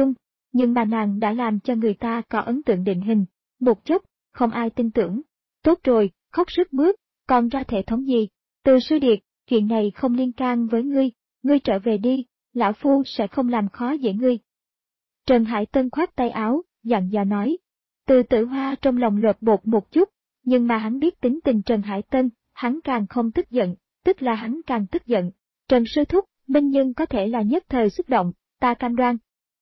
nhưng mà nàng đã làm cho người ta có ấn tượng định hình. Một chốc, không ai tin tưởng. Tốt rồi, khóc sức mướt, còn ra thể thống gì? Từ Sư Điệt, chuyện này không liên can với ngươi, ngươi trở về đi, lão phu sẽ không làm khó dễ ngươi. Trần Hải Tân khoát tay áo, dặn dò nói. Từ Tử Hoa trong lòng lột bột một chút, nhưng mà hắn biết tính tình Trần Hải Tân, hắn càng không tức giận, tức là hắn càng tức giận. Trần Sư Thúc, Minh Nhân có thể là nhất thời xúc động, ta cam đoan.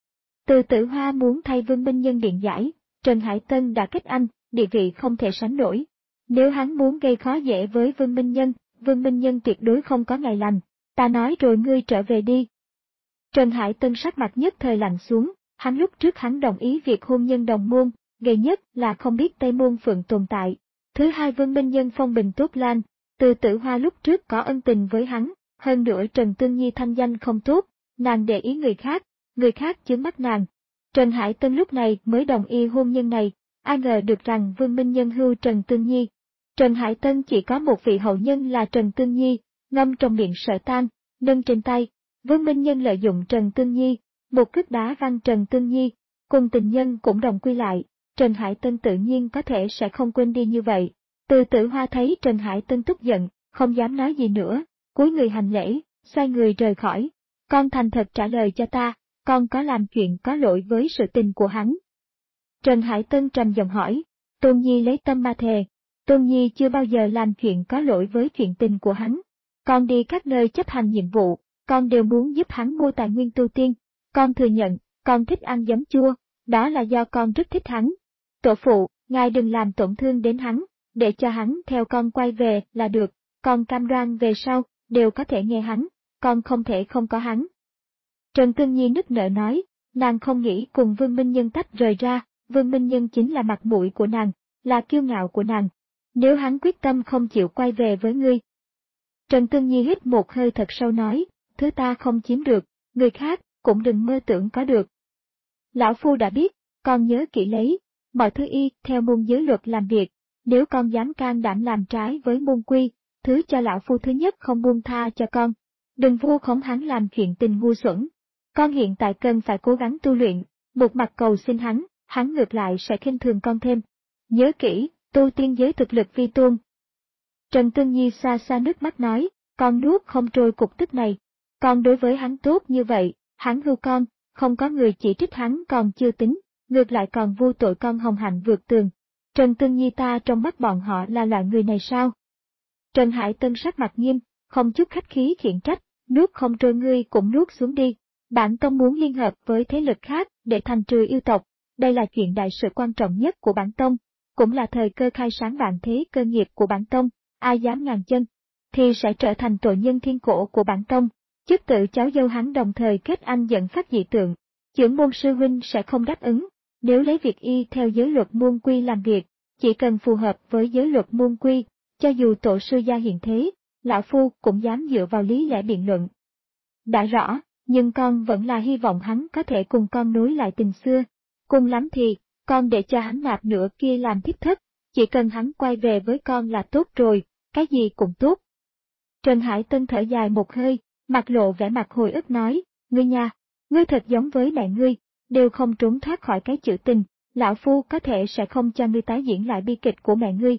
Từ Tử Hoa muốn thay Vương Minh Nhân biện giải, Trần Hải Tân đã kết anh, địa vị không thể sánh nổi. Nếu hắn muốn gây khó dễ với Vương Minh Nhân, Vương Minh Nhân tuyệt đối không có ngày lành. Ta nói rồi ngươi trở về đi. Trần Hải Tân sắc mặt nhất thời lạnh xuống, hắn lúc trước hắn đồng ý việc hôn nhân đồng môn, ghê nhất là không biết Tây Môn Phượng tồn tại. Thứ hai Vương Minh Nhân phong bình tốt lan, Từ Tử Hoa lúc trước có ân tình với hắn, hơn nữa Trần Tương Nhi thanh danh không tốt, nàng để ý người khác, người khác chướng mắt nàng. Trần Hải Tân lúc này mới đồng ý hôn nhân này, ai ngờ được rằng Vương Minh Nhân hưu Trần Tương Nhi. Trần Hải Tân chỉ có một vị hậu nhân là Trần Tương Nhi, ngâm trong miệng Sở Tan, nâng trên tay. Vương Minh Nhân lợi dụng Trần Tương Nhi, một cước đá văng Trần Tương Nhi, cùng tình nhân cũng đồng quy lại. Trần Hải Tân tự nhiên có thể sẽ không quên đi như vậy. Từ Tử Hoa thấy Trần Hải Tân tức giận, không dám nói gì nữa, cúi người hành lễ, xoay người rời khỏi. Con thành thật trả lời cho ta, con có làm chuyện có lỗi với sự tình của hắn. Trần Hải Tân trầm giọng hỏi, Tôn Nhi lấy tâm ma thề, Tôn Nhi chưa bao giờ làm chuyện có lỗi với chuyện tình của hắn. Con đi các nơi chấp hành nhiệm vụ, con đều muốn giúp hắn mua tài nguyên tu tiên. Con thừa nhận, con thích ăn giấm chua, đó là do con rất thích hắn. Tổ phụ, ngài đừng làm tổn thương đến hắn, để cho hắn theo con quay về là được, con cam đoan về sau, đều có thể nghe hắn, con không thể không có hắn. Trần Tương Nhi nức nở nói, nàng không nghĩ cùng Vương Minh Nhân tách rời ra, Vương Minh Nhân chính là mặt mũi của nàng, là kiêu ngạo của nàng. Nếu hắn quyết tâm không chịu quay về với ngươi. Trần Tương Nhi hít một hơi thật sâu nói, thứ ta không chiếm được, người khác cũng đừng mơ tưởng có được. Lão Phu đã biết, con nhớ kỹ lấy, mọi thứ y theo môn giới luật làm việc, nếu con dám can đảm làm trái với môn quy, thứ cho Lão Phu thứ nhất không buông tha cho con. Đừng vu khống hắn làm chuyện tình ngu xuẩn. Con hiện tại cần phải cố gắng tu luyện, một mặt cầu xin hắn, hắn ngược lại sẽ khinh thường con thêm. Nhớ kỹ, tu tiên giới thực lực vi tôn. Trần Tương Nhi xa xa nước mắt nói, con nuốt không trôi cục tức này. Con đối với hắn tốt như vậy, hắn hưu con, không có người chỉ trích hắn còn chưa tính, ngược lại còn vu tội con hồng hạnh vượt tường. Trần Tương Nhi ta trong mắt bọn họ là loại người này sao? Trần Hải Tân sắc mặt nghiêm, không chút khách khí khiển trách, nuốt không trôi ngươi cũng nuốt xuống đi. Bản tông muốn liên hợp với thế lực khác để thành trừ yêu tộc, đây là chuyện đại sự quan trọng nhất của bản tông, cũng là thời cơ khai sáng vạn thế cơ nghiệp của bản tông, ai dám ngàn chân, thì sẽ trở thành tội nhân thiên cổ của bản tông. Chức tự cháu dâu hắn đồng thời kết anh dẫn phát dị tượng, trưởng môn sư huynh sẽ không đáp ứng, nếu lấy việc y theo giới luật môn quy làm việc, chỉ cần phù hợp với giới luật môn quy, cho dù tổ sư gia hiện thế, lão phu cũng dám dựa vào lý lẽ biện luận. Đã rõ, nhưng con vẫn là hy vọng hắn có thể cùng con nối lại tình xưa, cùng lắm thì, con để cho hắn nạp nửa kia làm thiếp thất, chỉ cần hắn quay về với con là tốt rồi, cái gì cũng tốt. Trần Hải Tân thở dài một hơi, mặt lộ vẻ mặt hồi ức nói, ngươi nha, ngươi thật giống với mẹ ngươi, đều không trốn thoát khỏi cái chữ tình, lão phu có thể sẽ không cho ngươi tái diễn lại bi kịch của mẹ ngươi.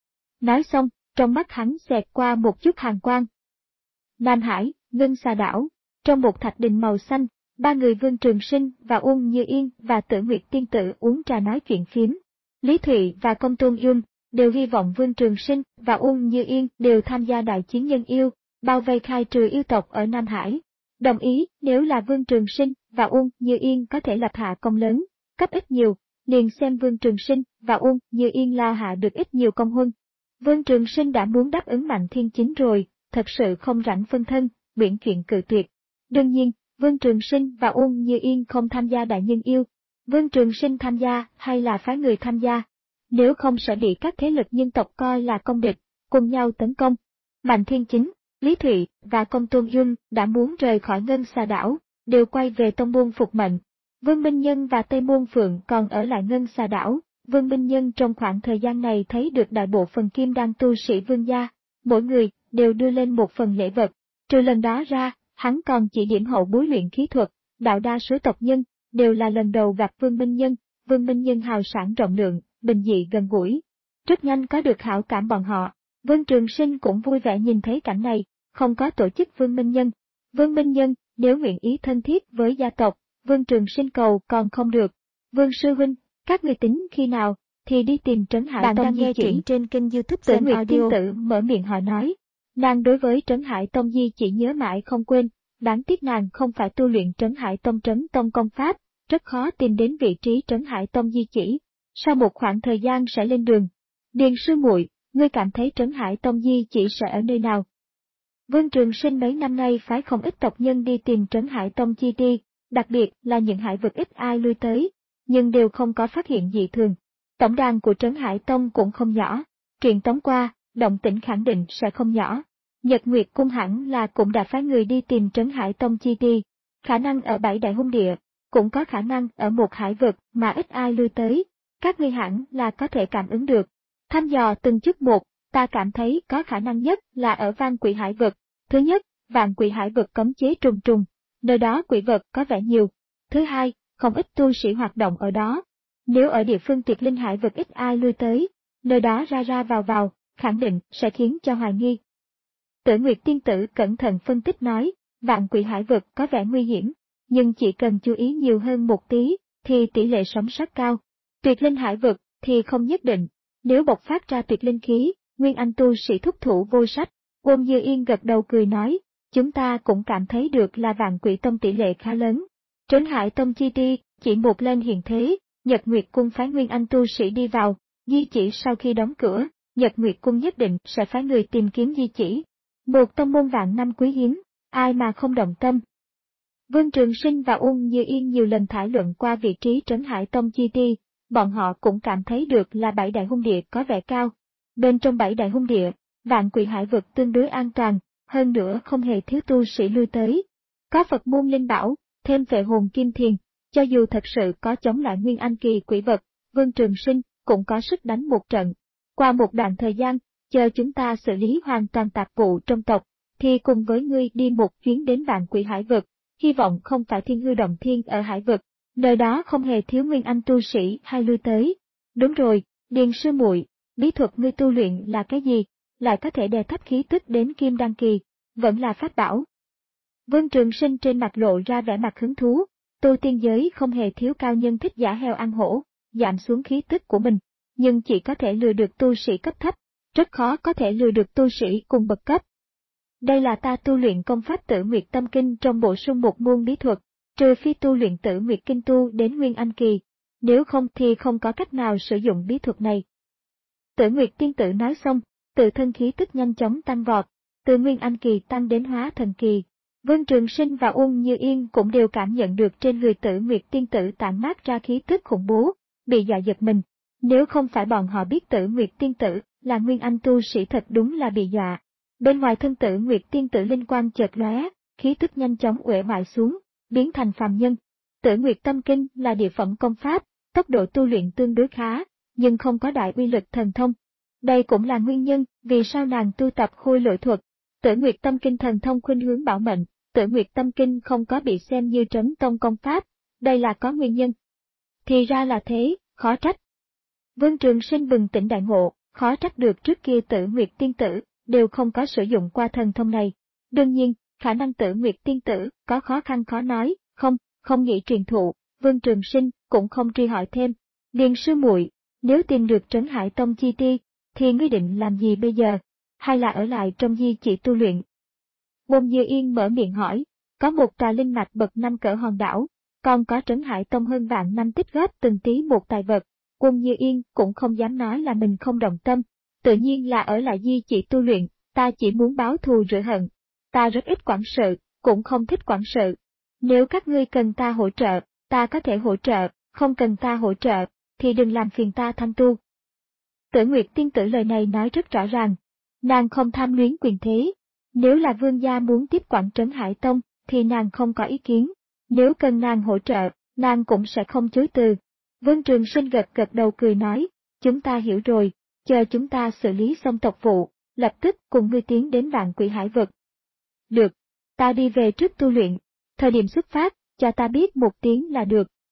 Nói xong, trong mắt hắn xẹt qua một chút hàn quang. Nam Hải, Ngân Xà Đảo, trong một thạch đình màu xanh, ba người Vương Trường Sinh và Uông Như Yên và Tử Nguyệt Tiên Tử uống trà nói chuyện phiếm. Lý Thụy và Công Tôn Dung đều hy vọng Vương Trường Sinh và Uông Như Yên đều tham gia đại chiến nhân yêu, bao vây khai trừ yêu tộc ở Nam Hải. Đồng ý, nếu là Vương Trường Sinh và Uông Như Yên có thể lập hạ công lớn, cấp ít nhiều, liền xem Vương Trường Sinh và Uông Như Yên lao hạ được ít nhiều công huân. Vương Trường Sinh đã muốn đáp ứng Mạnh Thiên Chính rồi, thật sự không rảnh phân thân, biển chuyện cự tuyệt. Đương nhiên, Vương Trường Sinh và Uông Như Yên không tham gia đại nhân yêu. Vương Trường Sinh tham gia hay là phái người tham gia? Nếu không sẽ bị các thế lực nhân tộc coi là công địch, cùng nhau tấn công. Mạnh Thiên Chính, Lý Thụy và Công Tôn Dung đã muốn rời khỏi Ngân Xà Đảo, đều quay về tông môn phục mệnh. Vương Minh Nhân và Tây Môn Phượng còn ở lại Ngân Xà Đảo. Vương Minh Nhân trong khoảng thời gian này thấy được đại bộ phần kim đan tu sĩ Vương gia, mỗi người đều đưa lên một phần lễ vật. Trừ lần đó ra, hắn còn chỉ điểm hậu bối luyện khí thuật, đạo đa số tộc nhân đều là lần đầu gặp Vương Minh Nhân. Vương Minh Nhân hào sảng rộng lượng, bình dị gần gũi, rất nhanh có được hảo cảm bọn họ. Vương Trường Sinh cũng vui vẻ nhìn thấy cảnh này, không có tổ chức Vương Minh Nhân. Vương Minh Nhân, nếu nguyện ý thân thiết với gia tộc, Vương Trường Sinh cầu còn không được. Vương sư huynh, các người tính khi nào thì đi tìm Trấn Hải Bạn Tông đang di nghe chỉ. truyện trên kênh YouTube Tử Zen Nguyệt tiên Audio. tử mở miệng hỏi nói. Nàng đối với Trấn Hải Tông di chỉ nhớ mãi không quên, đáng tiếc nàng không phải tu luyện Trấn Hải Tông Trấn Tông công pháp, rất khó tìm đến vị trí Trấn Hải Tông di chỉ. Sau một khoảng thời gian sẽ lên đường. Điền sư muội, ngươi cảm thấy Trấn Hải Tông di chỉ sẽ ở nơi nào? Vương Trường Sinh mấy năm nay phái không ít tộc nhân đi tìm Trấn Hải Tông chi đi, đặc biệt là những hải vực ít ai lui tới, nhưng đều không có phát hiện dị thường. Tổng đàn của Trấn Hải Tông cũng không nhỏ, truyền tống qua, động tĩnh khẳng định sẽ không nhỏ. Nhật Nguyệt Cung hẳn là cũng đã phái người đi tìm Trấn Hải Tông chi đi, khả năng ở bảy đại hung địa, cũng có khả năng ở một hải vực mà ít ai lui tới, các ngươi hẳn là có thể cảm ứng được. Thăm dò từng chút một, ta cảm thấy có khả năng nhất là ở Vạn Quỷ Hải vực. Thứ nhất, Vạn Quỷ Hải vực cấm chế trùng trùng, nơi đó quỷ vật có vẻ nhiều. Thứ hai, không ít tu sĩ hoạt động ở đó. Nếu ở địa phương Tuyệt Linh Hải vực ít ai lui tới, nơi đó ra ra vào vào, khẳng định sẽ khiến cho hoài nghi. Tử Nguyệt tiên tử cẩn thận phân tích nói, Vạn Quỷ Hải vực có vẻ nguy hiểm, nhưng chỉ cần chú ý nhiều hơn một tí, thì tỷ lệ sống sót cao. Tuyệt Linh Hải vực thì không nhất định, nếu bộc phát ra tuyệt linh khí, nguyên anh tu sĩ thúc thủ vô sách. Ôn Như Yên gật đầu cười nói, chúng ta cũng cảm thấy được là Vạn Quỷ Tông tỷ lệ khá lớn. Trấn Hải Tông chi đi, chỉ một lên hiện thế, Nhật Nguyệt Cung phái nguyên anh tu sĩ đi vào, di chỉ sau khi đóng cửa, Nhật Nguyệt Cung nhất định sẽ phái người tìm kiếm di chỉ. Một tông môn vạn năm quý hiếm, ai mà không động tâm. Vương Trường Sinh và Ôn Như Yên nhiều lần thảo luận qua vị trí Trấn Hải Tông chi đi, bọn họ cũng cảm thấy được là bảy đại hung địa có vẻ cao. Bên trong bảy đại hung địa, Vạn Quỷ Hải vực tương đối an toàn, hơn nữa không hề thiếu tu sĩ lui tới. Có Phật môn linh bảo, thêm vệ hồn kim thiền, cho dù thật sự có chống lại nguyên anh kỳ quỷ vật, Vương Trường Sinh cũng có sức đánh một trận. Qua một đoạn thời gian, chờ chúng ta xử lý hoàn toàn tạp vụ trong tộc, thì cùng với ngươi đi một chuyến đến Vạn Quỷ Hải vực, hy vọng không phải thiên hư động thiên ở hải vực, nơi đó không hề thiếu nguyên anh tu sĩ hay lui tới. Đúng rồi, Điền sư muội, bí thuật ngươi tu luyện là cái gì? Lại có thể đè thấp khí tức đến kim đăng kỳ, vẫn là pháp bảo. Vương Trường Sinh trên mặt lộ ra vẻ mặt hứng thú, tu tiên giới không hề thiếu cao nhân thích giả heo ăn hổ, giảm xuống khí tức của mình, nhưng chỉ có thể lừa được tu sĩ cấp thấp, rất khó có thể lừa được tu sĩ cùng bậc cấp. Đây là ta tu luyện công pháp Tử Nguyệt Tâm Kinh trong bổ sung một môn bí thuật, trừ phi tu luyện Tử Nguyệt Kinh tu đến nguyên anh kỳ, nếu không thì không có cách nào sử dụng bí thuật này. Tử Nguyệt tiên tử nói xong, tự thân khí tức nhanh chóng tăng vọt, từ nguyên anh kỳ tăng đến hóa thần kỳ. Vương Trường Sinh và Ôn Như Yên cũng đều cảm nhận được trên người Tử Nguyệt tiên tử tản mát ra khí tức khủng bố, bị dọa giật mình. Nếu không phải bọn họ biết Tử Nguyệt tiên tử là nguyên anh tu sĩ thật đúng là bị dọa. Bên ngoài thân Tử Nguyệt tiên tử linh quang chợt lóe, khí tức nhanh chóng uể oải xuống, biến thành phàm nhân. Tử Nguyệt Tâm Kinh là địa phẩm công pháp, tốc độ tu luyện tương đối khá, nhưng không có đại uy lực thần thông. Đây cũng là nguyên nhân vì sao nàng tu tập khôi lỗi thuật. Tử Nguyệt Tâm Kinh thần thông khuynh hướng bảo mệnh, Tử Nguyệt Tâm Kinh không có bị xem như trấn tông công pháp, đây là có nguyên nhân. Thì ra là thế, khó trách. Vương Trường Sinh bừng tỉnh đại ngộ, khó trách được trước kia Tử Nguyệt tiên tử đều không có sử dụng qua thần thông này. Đương nhiên, khả năng Tử Nguyệt tiên tử có khó khăn khó nói, không, không nghĩ truyền thụ, Vương Trường Sinh cũng không truy hỏi thêm. Điền sư muội, nếu tìm được Trấn Hải Tông chi ti, thì ngươi định làm gì bây giờ? Hay là ở lại trong di chỉ tu luyện? Ôn Như Yên mở miệng hỏi, có một tà linh mạch bậc năm cỡ hòn đảo, còn có Trấn Hải Tông hơn vạn năm tích góp từng tí một tài vật. Ôn Như Yên cũng không dám nói là mình không động tâm, tự nhiên là ở lại di chỉ tu luyện, ta chỉ muốn báo thù rửa hận. Ta rất ít quản sự, cũng không thích quản sự. Nếu các ngươi cần ta hỗ trợ, ta có thể hỗ trợ, không cần ta hỗ trợ, thì đừng làm phiền ta tham tu. Tử Nguyệt tiên tử lời này nói rất rõ ràng, nàng không tham luyến quyền thế. Nếu là vương gia muốn tiếp quản Trấn Hải Tông, thì nàng không có ý kiến. Nếu cần nàng hỗ trợ, nàng cũng sẽ không chối từ. Vương Trường Sinh gật gật đầu cười nói, chúng ta hiểu rồi, chờ chúng ta xử lý xong tộc vụ, lập tức cùng ngươi tiến đến Vạn Quỷ Hải vực. Được, ta đi về trước tu luyện, thời điểm xuất phát, cho ta biết một tiếng là được.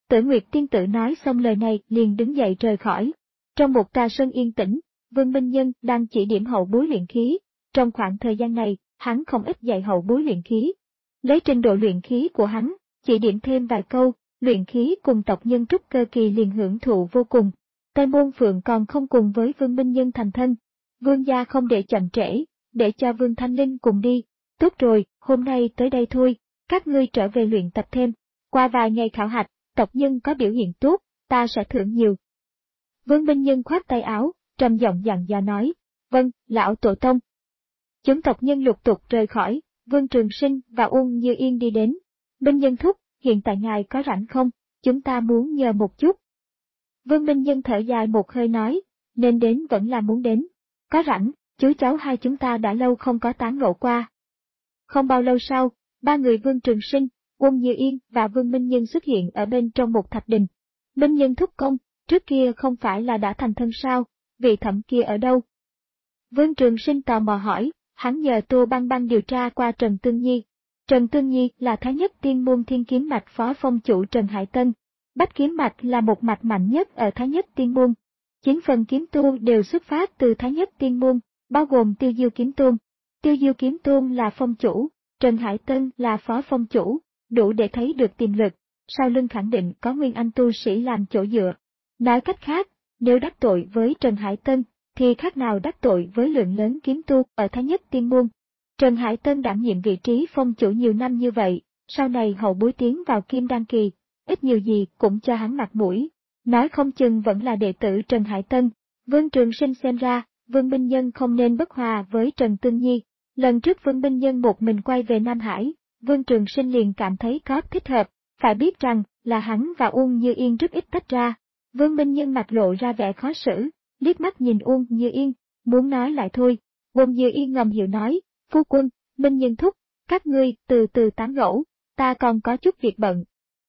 Tử Nguyệt tiên tử nói xong lời này liền đứng dậy rời khỏi. Trong một trà sân yên tĩnh, Vương Minh Nhân đang chỉ điểm hậu bối luyện khí. Trong khoảng thời gian này, hắn không ít dạy hậu bối luyện khí. Lấy trình độ luyện khí của hắn, chỉ điểm thêm vài câu, luyện khí cùng tộc nhân trúc cơ kỳ liền hưởng thụ vô cùng. Tây Môn Phượng còn không cùng với Vương Minh Nhân thành thân. Vương gia không để chậm trễ, để cho Vương Thanh Linh cùng đi. Tốt rồi, hôm nay tới đây thôi, các ngươi trở về luyện tập thêm. Qua vài ngày khảo hạch, tộc nhân có biểu hiện tốt, ta sẽ thưởng nhiều. Vương Minh Nhân khoát tay áo, trầm giọng dặn dò nói, vâng, lão tổ tông. Chúng tộc nhân lục tục rời khỏi, Vương Trường Sinh và Uông Như Yên đi đến. Minh Nhân thúc, hiện tại ngài có rảnh không, chúng ta muốn nhờ một chút. Vương Minh Nhân thở dài một hơi nói, nên đến vẫn là muốn đến. Có rảnh, chú cháu hai chúng ta đã lâu không có tán ngộ qua. Không bao lâu sau, ba người Vương Trường Sinh, Uông Như Yên và Vương Minh Nhân xuất hiện ở bên trong một thạch đình. Minh Nhân thúc công, trước kia không phải là đã thành thân sao, vị thẩm kia ở đâu? Vương Trường Sinh tò mò hỏi, hắn nhờ Tô Băng Băng điều tra qua Trần Tương Nhi. Trần Tương Nhi là Thái Nhất Tiên Môn Thiên Kiếm Mạch phó phong chủ Trần Hải Tân. Bách Kiếm Mạch là một mạch mạnh nhất ở Thái Nhất Tiên Môn. Chín phần kiếm tu đều xuất phát từ Thái Nhất Tiên Môn, bao gồm Tiêu Diêu Kiếm Tôn. Tiêu Diêu Kiếm Tôn là phong chủ, Trần Hải Tân là phó phong chủ, đủ để thấy được tiềm lực, sau lưng khẳng định có nguyên anh tu sĩ làm chỗ dựa. Nói cách khác, nếu đắc tội với Trần Hải Tân, thì khác nào đắc tội với lượng lớn kiếm tu ở Thái Nhất Tiên Môn. Trần Hải Tân đảm nhiệm vị trí phong chủ nhiều năm như vậy, sau này hậu bối tiến vào Kim Đan Kỳ, ít nhiều gì cũng cho hắn mặt mũi. Nói không chừng vẫn là đệ tử Trần Hải Tân. Vương Trường Sinh xem ra, Vương Minh Nhân không nên bất hòa với Trần Tương Nhi. Lần trước Vương Minh Nhân một mình quay về Nam Hải, Vương Trường Sinh liền cảm thấy có thích hợp, phải biết rằng là hắn và Uông Như Yên rất ít tách ra. Vương Minh Nhân mặt lộ ra vẻ khó xử, liếc mắt nhìn Uông Như Yên, muốn nói lại thôi. Uông Như Yên ngầm hiểu nói, phu quân, Minh Nhân thúc, các ngươi từ từ tán gẫu, ta còn có chút việc bận.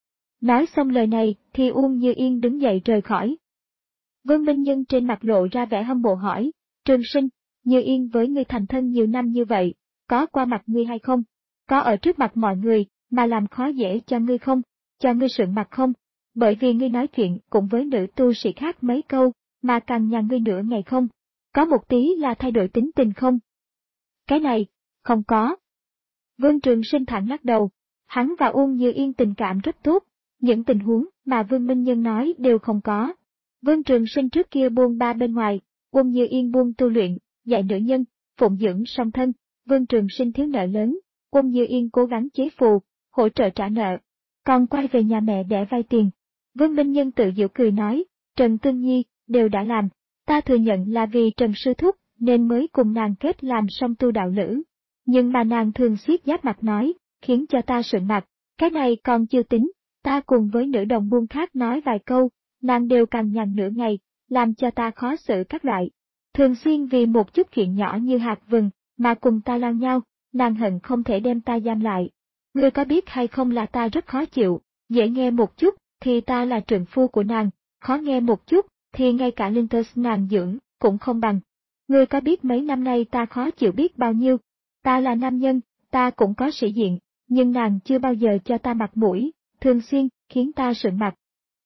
Nói xong lời này thì Uông Như Yên đứng dậy rời khỏi. Vương Minh Nhân trên mặt lộ ra vẻ hâm mộ hỏi, Trường Sinh, Như Yên với ngươi thành thân nhiều năm như vậy, có qua mặt ngươi hay không? Có ở trước mặt mọi người mà làm khó dễ cho ngươi không? Cho ngươi sượng mặt không? Bởi vì ngươi nói chuyện cùng với nữ tu sĩ khác mấy câu, mà càng nhàn ngươi nửa ngày không? Có một tí là thay đổi tính tình không? Cái này, không có. Vương Trường Sinh thẳng lắc đầu, hắn và Uông Như Yên tình cảm rất tốt, những tình huống mà Vương Minh Nhân nói đều không có. Vương Trường Sinh trước kia buông ba bên ngoài, Uông Như Yên buông tu luyện, dạy nữ nhân, phụng dưỡng song thân, Vương Trường Sinh thiếu nợ lớn, Uông Như Yên cố gắng chế phù, hỗ trợ trả nợ, còn quay về nhà mẹ để vay tiền. Vương Minh Nhân tự giễu cười nói, Trần Tương Nhi, đều đã làm, ta thừa nhận là vì Trần Sư Thúc nên mới cùng nàng kết làm song tu đạo lữ. Nhưng mà nàng thường xiết giáp mặt nói, khiến cho ta sượng mặt, cái này còn chưa tính, ta cùng với nữ đồng buôn khác nói vài câu, nàng đều cằn nhằn nửa ngày, làm cho ta khó xử các loại. Thường xuyên vì một chút chuyện nhỏ như hạt vừng, mà cùng ta lao nhau, nàng hận không thể đem ta giam lại. Ngươi có biết hay không là ta rất khó chịu, dễ nghe một chút, thì ta là trượng phu của nàng, khó nghe một chút, thì ngay cả linh tơ nàng dưỡng, cũng không bằng. Ngươi có biết mấy năm nay ta khó chịu biết bao nhiêu, ta là nam nhân, ta cũng có sĩ diện, nhưng nàng chưa bao giờ cho ta mặt mũi, thường xuyên, khiến ta sượng mặt.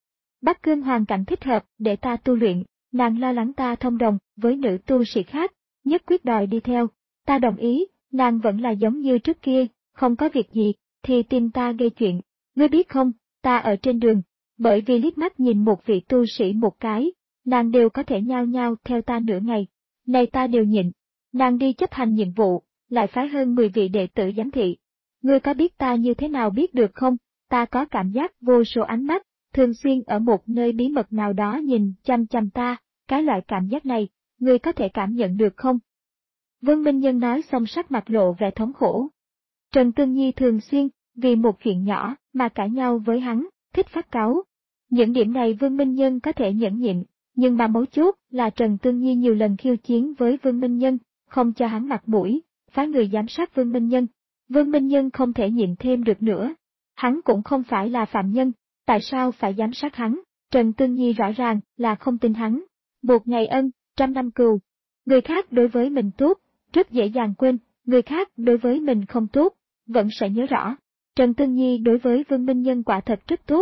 Bắc Cương hoàn cảnh thích hợp để ta tu luyện, nàng lo lắng ta thông đồng với nữ tu sĩ khác, nhất quyết đòi đi theo, ta đồng ý, nàng vẫn là giống như trước kia, không có việc gì, thì tìm ta gây chuyện, ngươi biết không, ta ở trên đường, bởi vì liếc mắt nhìn một vị tu sĩ một cái, nàng đều có thể nhao nhao theo ta nửa ngày, này ta đều nhịn, nàng đi chấp hành nhiệm vụ, lại phái hơn mười vị đệ tử giám thị. Ngươi có biết ta như thế nào biết được không, ta có cảm giác vô số ánh mắt, thường xuyên ở một nơi bí mật nào đó nhìn chăm chăm ta, cái loại cảm giác này, ngươi có thể cảm nhận được không? Vương Minh Nhân nói xong sắc mặt lộ vẻ thống khổ. Trần Tương Nhi thường xuyên, vì một chuyện nhỏ, mà cãi nhau với hắn, thích phát cáu. Những điểm này Vương Minh Nhân có thể nhẫn nhịn, nhưng mà mấu chốt là Trần Tương Nhi nhiều lần khiêu chiến với Vương Minh Nhân, không cho hắn mặt mũi, phái người giám sát Vương Minh Nhân. Vương Minh Nhân không thể nhịn thêm được nữa. Hắn cũng không phải là phạm nhân, tại sao phải giám sát hắn? Trần Tương Nhi rõ ràng là không tin hắn. Một ngày ân, trăm năm cừu. Người khác đối với mình tốt, rất dễ dàng quên, người khác đối với mình không tốt, vẫn sẽ nhớ rõ. Trần Tương Nhi đối với Vương Minh Nhân quả thật rất tốt,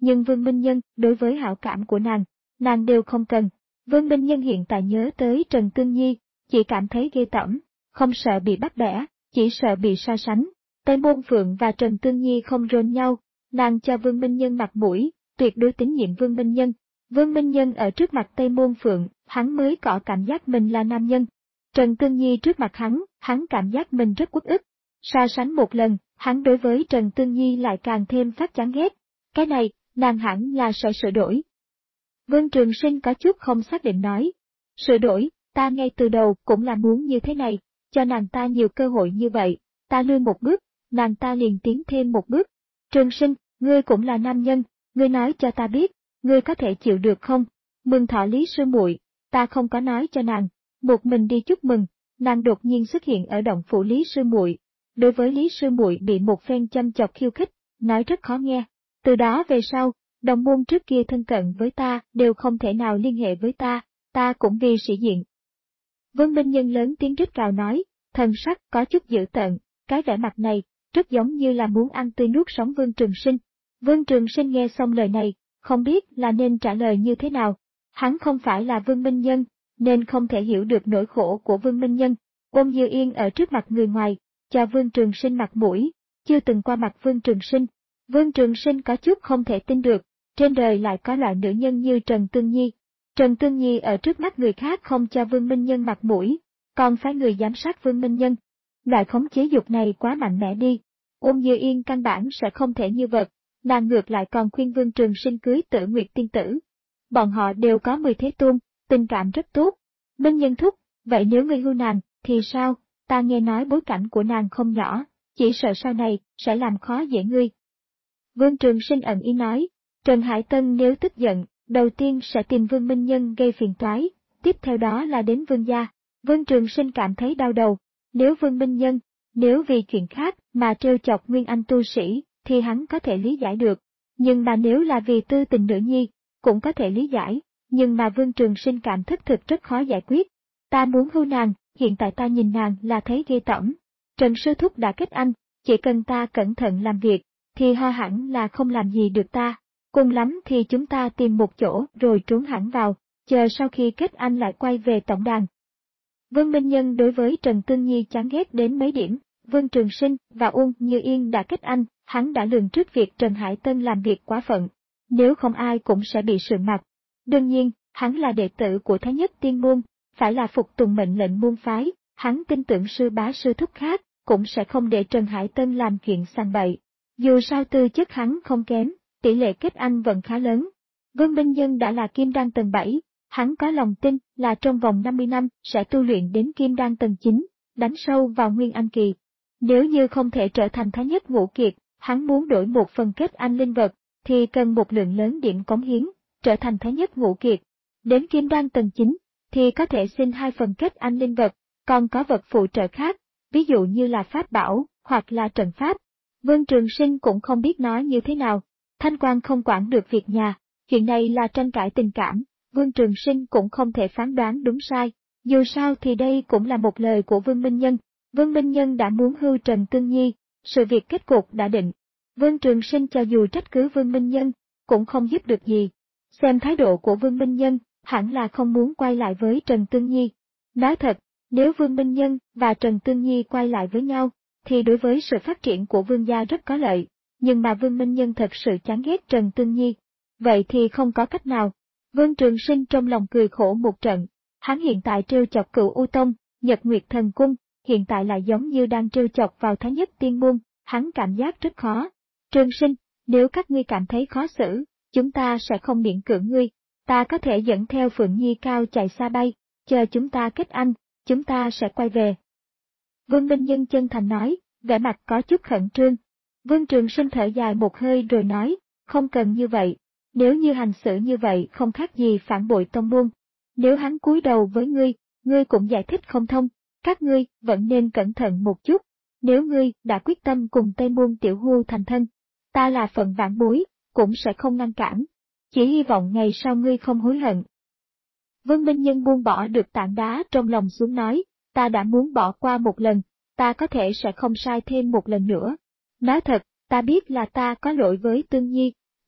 nhưng Vương Minh Nhân đối với hảo cảm của nàng, nàng đều không cần. Vương Minh Nhân hiện tại nhớ tới Trần Tương Nhi, chỉ cảm thấy ghê tởm, không sợ bị bắt bẻ, chỉ sợ bị so sánh. Tây Môn Phượng và Trần Tương Nhi không rôn nhau, nàng cho Vương Minh Nhân mặt mũi, tuyệt đối tín nhiệm Vương Minh Nhân. Vương Minh Nhân ở trước mặt Tây Môn Phượng, hắn mới có cảm giác mình là nam nhân. Trần Tương Nhi trước mặt hắn, hắn cảm giác mình rất uất ức. So sánh một lần, hắn đối với Trần Tương Nhi lại càng thêm phát chán ghét. Cái này, nàng hẳn là sợ sửa đổi. Vương Trường Sinh có chút không xác định nói. Sửa đổi, ta ngay từ đầu cũng là muốn như thế này, cho nàng ta nhiều cơ hội như vậy, ta lui một bước, nàng ta liền tiến thêm một bước. Trường Sinh, ngươi cũng là nam nhân, ngươi nói cho ta biết, ngươi có thể chịu được không? Mừng thọ Lý sư muội, ta không có nói cho nàng, một mình đi chúc mừng, nàng đột nhiên xuất hiện ở động phủ Lý sư muội. Đối với Lý sư muội bị một phen châm chọc khiêu khích, nói rất khó nghe. Từ đó về sau, đồng môn trước kia thân cận với ta đều không thể nào liên hệ với ta, ta cũng vì sĩ diện. Vương Minh Nhân lớn tiếng rít gào nói, thần sắc có chút dữ tợn, cái vẻ mặt này, rất giống như là muốn ăn tươi nuốt sống Vương Trường Sinh. Vương Trường Sinh nghe xong lời này, không biết là nên trả lời như thế nào. Hắn không phải là Vương Minh Nhân, nên không thể hiểu được nỗi khổ của Vương Minh Nhân. Ôn Như Yên ở trước mặt người ngoài, cho Vương Trường Sinh mặt mũi, chưa từng qua mặt Vương Trường Sinh. Vương Trường Sinh có chút không thể tin được, trên đời lại có loại nữ nhân như Trần Tương Nhi. Trần Tương Nhi ở trước mắt người khác không cho Vương Minh Nhân mặt mũi, còn phải người giám sát Vương Minh Nhân. Loại khống chế dục này quá mạnh mẽ đi. Ôn Như Yên căn bản sẽ không thể như vật, nàng ngược lại còn khuyên Vương Trường Sinh cưới Tử Nguyệt tiên tử. Bọn họ đều có mười thế tôn, tình cảm rất tốt. Minh Nhân thúc, vậy nếu ngươi hưu nàng, thì sao? Ta nghe nói bối cảnh của nàng không nhỏ, chỉ sợ sau này sẽ làm khó dễ ngươi. Vương Trường Sinh ẩn ý nói, Trần Hải Tân nếu tức giận, đầu tiên sẽ tìm Vương Minh Nhân gây phiền toái, tiếp theo đó là đến Vương gia. Vương Trường Sinh cảm thấy đau đầu, nếu Vương Minh Nhân, nếu vì chuyện khác mà trêu chọc Nguyên Anh tu sĩ, thì hắn có thể lý giải được, nhưng mà nếu là vì tư tình nữ nhi, cũng có thể lý giải, nhưng mà Vương Trường Sinh cảm thức thực rất khó giải quyết. Ta muốn hưu nàng, hiện tại ta nhìn nàng là thấy ghê tởm. Trần Sư Thúc đã kết anh, chỉ cần ta cẩn thận làm việc, thì ho hẳn là không làm gì được ta. Cùng lắm thì chúng ta tìm một chỗ rồi trốn hẳn vào, chờ sau khi kết anh lại quay về tổng đàn. Vương Minh Nhân đối với Trần Tương Nhi chán ghét đến mấy điểm. Vương Trường Sinh và Ôn Như Yên đã kết anh, hắn đã lường trước việc Trần Hải Tân làm việc quá phận, nếu không ai cũng sẽ bị sượng mặt. Đương nhiên, hắn là đệ tử của Thái Nhất Tiên Môn, phải là phục tùng mệnh lệnh môn phái, hắn tin tưởng sư bá sư thúc khác, cũng sẽ không để Trần Hải Tân làm chuyện sằng bậy. Dù sao tư chất hắn không kém, tỷ lệ kết anh vẫn khá lớn. Vương Minh Nhân đã là Kim Đan tầng bảy, hắn có lòng tin là trong vòng năm mươi năm sẽ tu luyện đến Kim Đan tầng chín, đánh sâu vào Nguyên Anh kỳ. Nếu như không thể trở thành Thái Nhất Ngũ Kiệt, hắn muốn đổi một phần kết anh linh vật, thì cần một lượng lớn điểm cống hiến, trở thành Thái Nhất Ngũ Kiệt. Đến Kim Đan tầng chín, thì có thể xin hai phần kết anh linh vật, còn có vật phụ trợ khác, ví dụ như là pháp bảo, hoặc là trận pháp. Vương Trường Sinh cũng không biết nói như thế nào, Thanh Quan không quản được việc nhà, chuyện này là tranh cãi tình cảm, Vương Trường Sinh cũng không thể phán đoán đúng sai, dù sao thì đây cũng là một lời của Vương Minh Nhân. Vương Minh Nhân đã muốn hưu Trần Tương Nhi, sự việc kết cục đã định. Vương Trường Sinh cho dù trách cứ Vương Minh Nhân, cũng không giúp được gì. Xem thái độ của Vương Minh Nhân, hẳn là không muốn quay lại với Trần Tương Nhi. Nói thật, nếu Vương Minh Nhân và Trần Tương Nhi quay lại với nhau, thì đối với sự phát triển của Vương gia rất có lợi. Nhưng mà Vương Minh Nhân thật sự chán ghét Trần Tương Nhi. Vậy thì không có cách nào. Vương Trường Sinh trong lòng cười khổ một trận. Hắn hiện tại trêu chọc Cửu U Tông, Nhật Nguyệt Thần Cung, hiện tại lại giống như đang trêu chọc vào Thái Nhất Tiên Môn, hắn cảm giác rất khó. Trường Sinh, nếu các ngươi cảm thấy khó xử, chúng ta sẽ không miễn cưỡng ngươi, ta có thể dẫn theo Phượng Nhi Cao chạy xa bay, chờ chúng ta kết anh, chúng ta sẽ quay về. Vương Minh Nhân chân thành nói, vẻ mặt có chút khẩn trương. Vương Trường Sinh thở dài một hơi rồi nói, không cần như vậy, nếu như hành xử như vậy không khác gì phản bội tông môn. Nếu hắn cúi đầu với ngươi, ngươi cũng giải thích không thông, các ngươi vẫn nên cẩn thận một chút. Nếu ngươi đã quyết tâm cùng Tây Môn Tiểu Hu thành thân, ta là phận vãn bối, cũng sẽ không ngăn cản. Chỉ hy vọng ngày sau ngươi không hối hận. Vương Minh Nhân buông bỏ được tảng đá trong lòng xuống nói, ta đã muốn bỏ qua một lần, ta có thể sẽ không sai thêm một lần nữa. Nói thật, ta biết là ta có lỗi với Tương Nhi,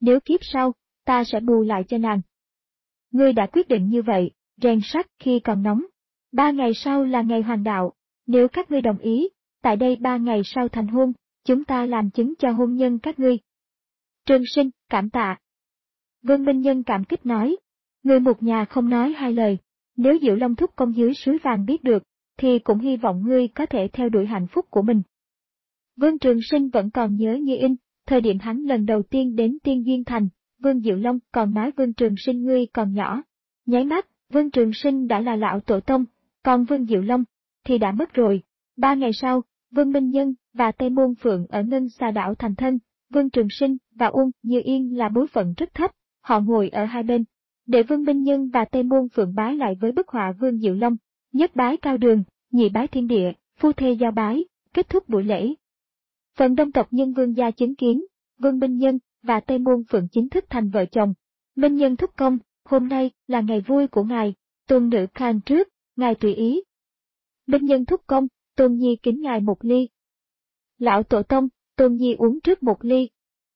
nếu kiếp sau, ta sẽ bù lại cho nàng. Ngươi đã quyết định như vậy, rèn sắt khi còn nóng. Ba ngày sau là ngày hoàng đạo, nếu các ngươi đồng ý, tại đây ba ngày sau thành hôn, chúng ta làm chứng cho hôn nhân các ngươi. Trường Sinh, cảm tạ. Vương Minh Nhân cảm kích nói, người một nhà không nói hai lời, nếu Diệu Long thúc công dưới suối vàng biết được, thì cũng hy vọng ngươi có thể theo đuổi hạnh phúc của mình. Vương Trường Sinh vẫn còn nhớ như in, thời điểm hắn lần đầu tiên đến Tiên Duyên Thành, Vương Diệu Long còn nói Vương Trường Sinh ngươi còn nhỏ. Nháy mắt, Vương Trường Sinh đã là lão tổ tông, còn Vương Diệu Long thì đã mất rồi. Ba ngày sau, Vương Minh Nhân và Tây Môn Phượng ở Ngân Xà Đảo thành thân, Vương Trường Sinh và Uông Như Yên là bối phận rất thấp, họ ngồi ở hai bên. Để Vương Minh Nhân và Tây Môn Phượng bái lại với bức họa Vương Diệu Long, nhất bái cao đường, nhị bái thiên địa, phu thê giao bái, kết thúc buổi lễ. Phần đông tộc nhân Vương gia chứng kiến, Vương Minh Nhân và Tây Môn Phượng chính thức thành vợ chồng. Minh Nhân thúc công, hôm nay là ngày vui của ngài, tôn nữ khang trước, ngài tùy ý. Minh Nhân thúc công, Tôn Nhi kính ngài một ly. Lão tổ tông, Tôn Nhi uống trước một ly.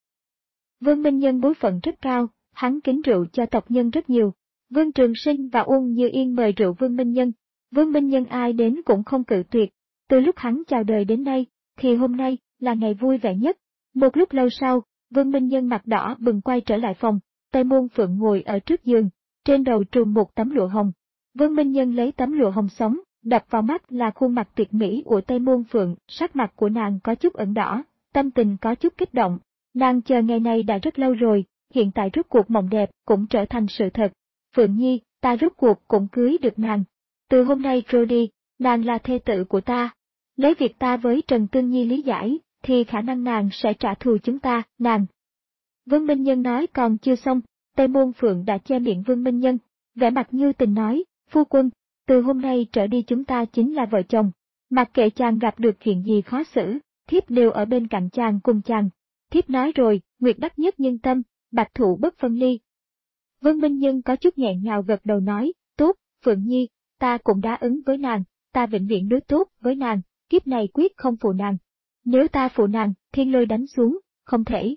Vương Minh Nhân bối phận rất cao, hắn kính rượu cho tộc nhân rất nhiều. Vương Trường Sinh và Uông Như Yên mời rượu Vương Minh Nhân. Vương Minh Nhân ai đến cũng không cự tuyệt. Từ lúc hắn chào đời đến nay, thì hôm nay là ngày vui vẻ nhất. Một lúc lâu sau, Vương Minh Nhân mặt đỏ bừng quay trở lại phòng. Tây Môn Phượng ngồi ở trước giường, trên đầu trùm một tấm lụa hồng. Vương Minh Nhân lấy tấm lụa hồng sống, đập vào mắt là khuôn mặt tuyệt mỹ của Tây Môn Phượng, sắc mặt của nàng có chút ửng đỏ, tâm tình có chút kích động. Nàng chờ ngày này đã rất lâu rồi, hiện tại rốt cuộc mộng đẹp cũng trở thành sự thật. Phượng Nhi, ta rốt cuộc cũng cưới được nàng. Từ hôm nay rồi đi, nàng là thê tử của ta. Lấy việc ta với Trần Tương Nhi lý giải, thì khả năng nàng sẽ trả thù chúng ta, nàng. Vương Minh Nhân nói còn chưa xong, Tây Môn Phượng đã che miệng Vương Minh Nhân, vẻ mặt như tình nói, phu quân, từ hôm nay trở đi chúng ta chính là vợ chồng. Mặc kệ chàng gặp được chuyện gì khó xử, thiếp đều ở bên cạnh chàng cùng chàng. Thiếp nói rồi, nguyệt đắc nhất nhân tâm, bạch thụ bất phân ly. Vương Minh Nhân có chút nghẹn ngào gật đầu nói, tốt, Phượng Nhi, ta cũng đã ứng với nàng, ta vĩnh viễn đối tốt với nàng, kiếp này quyết không phụ nàng. Nếu ta phụ nàng, thiên lôi đánh xuống, không thể.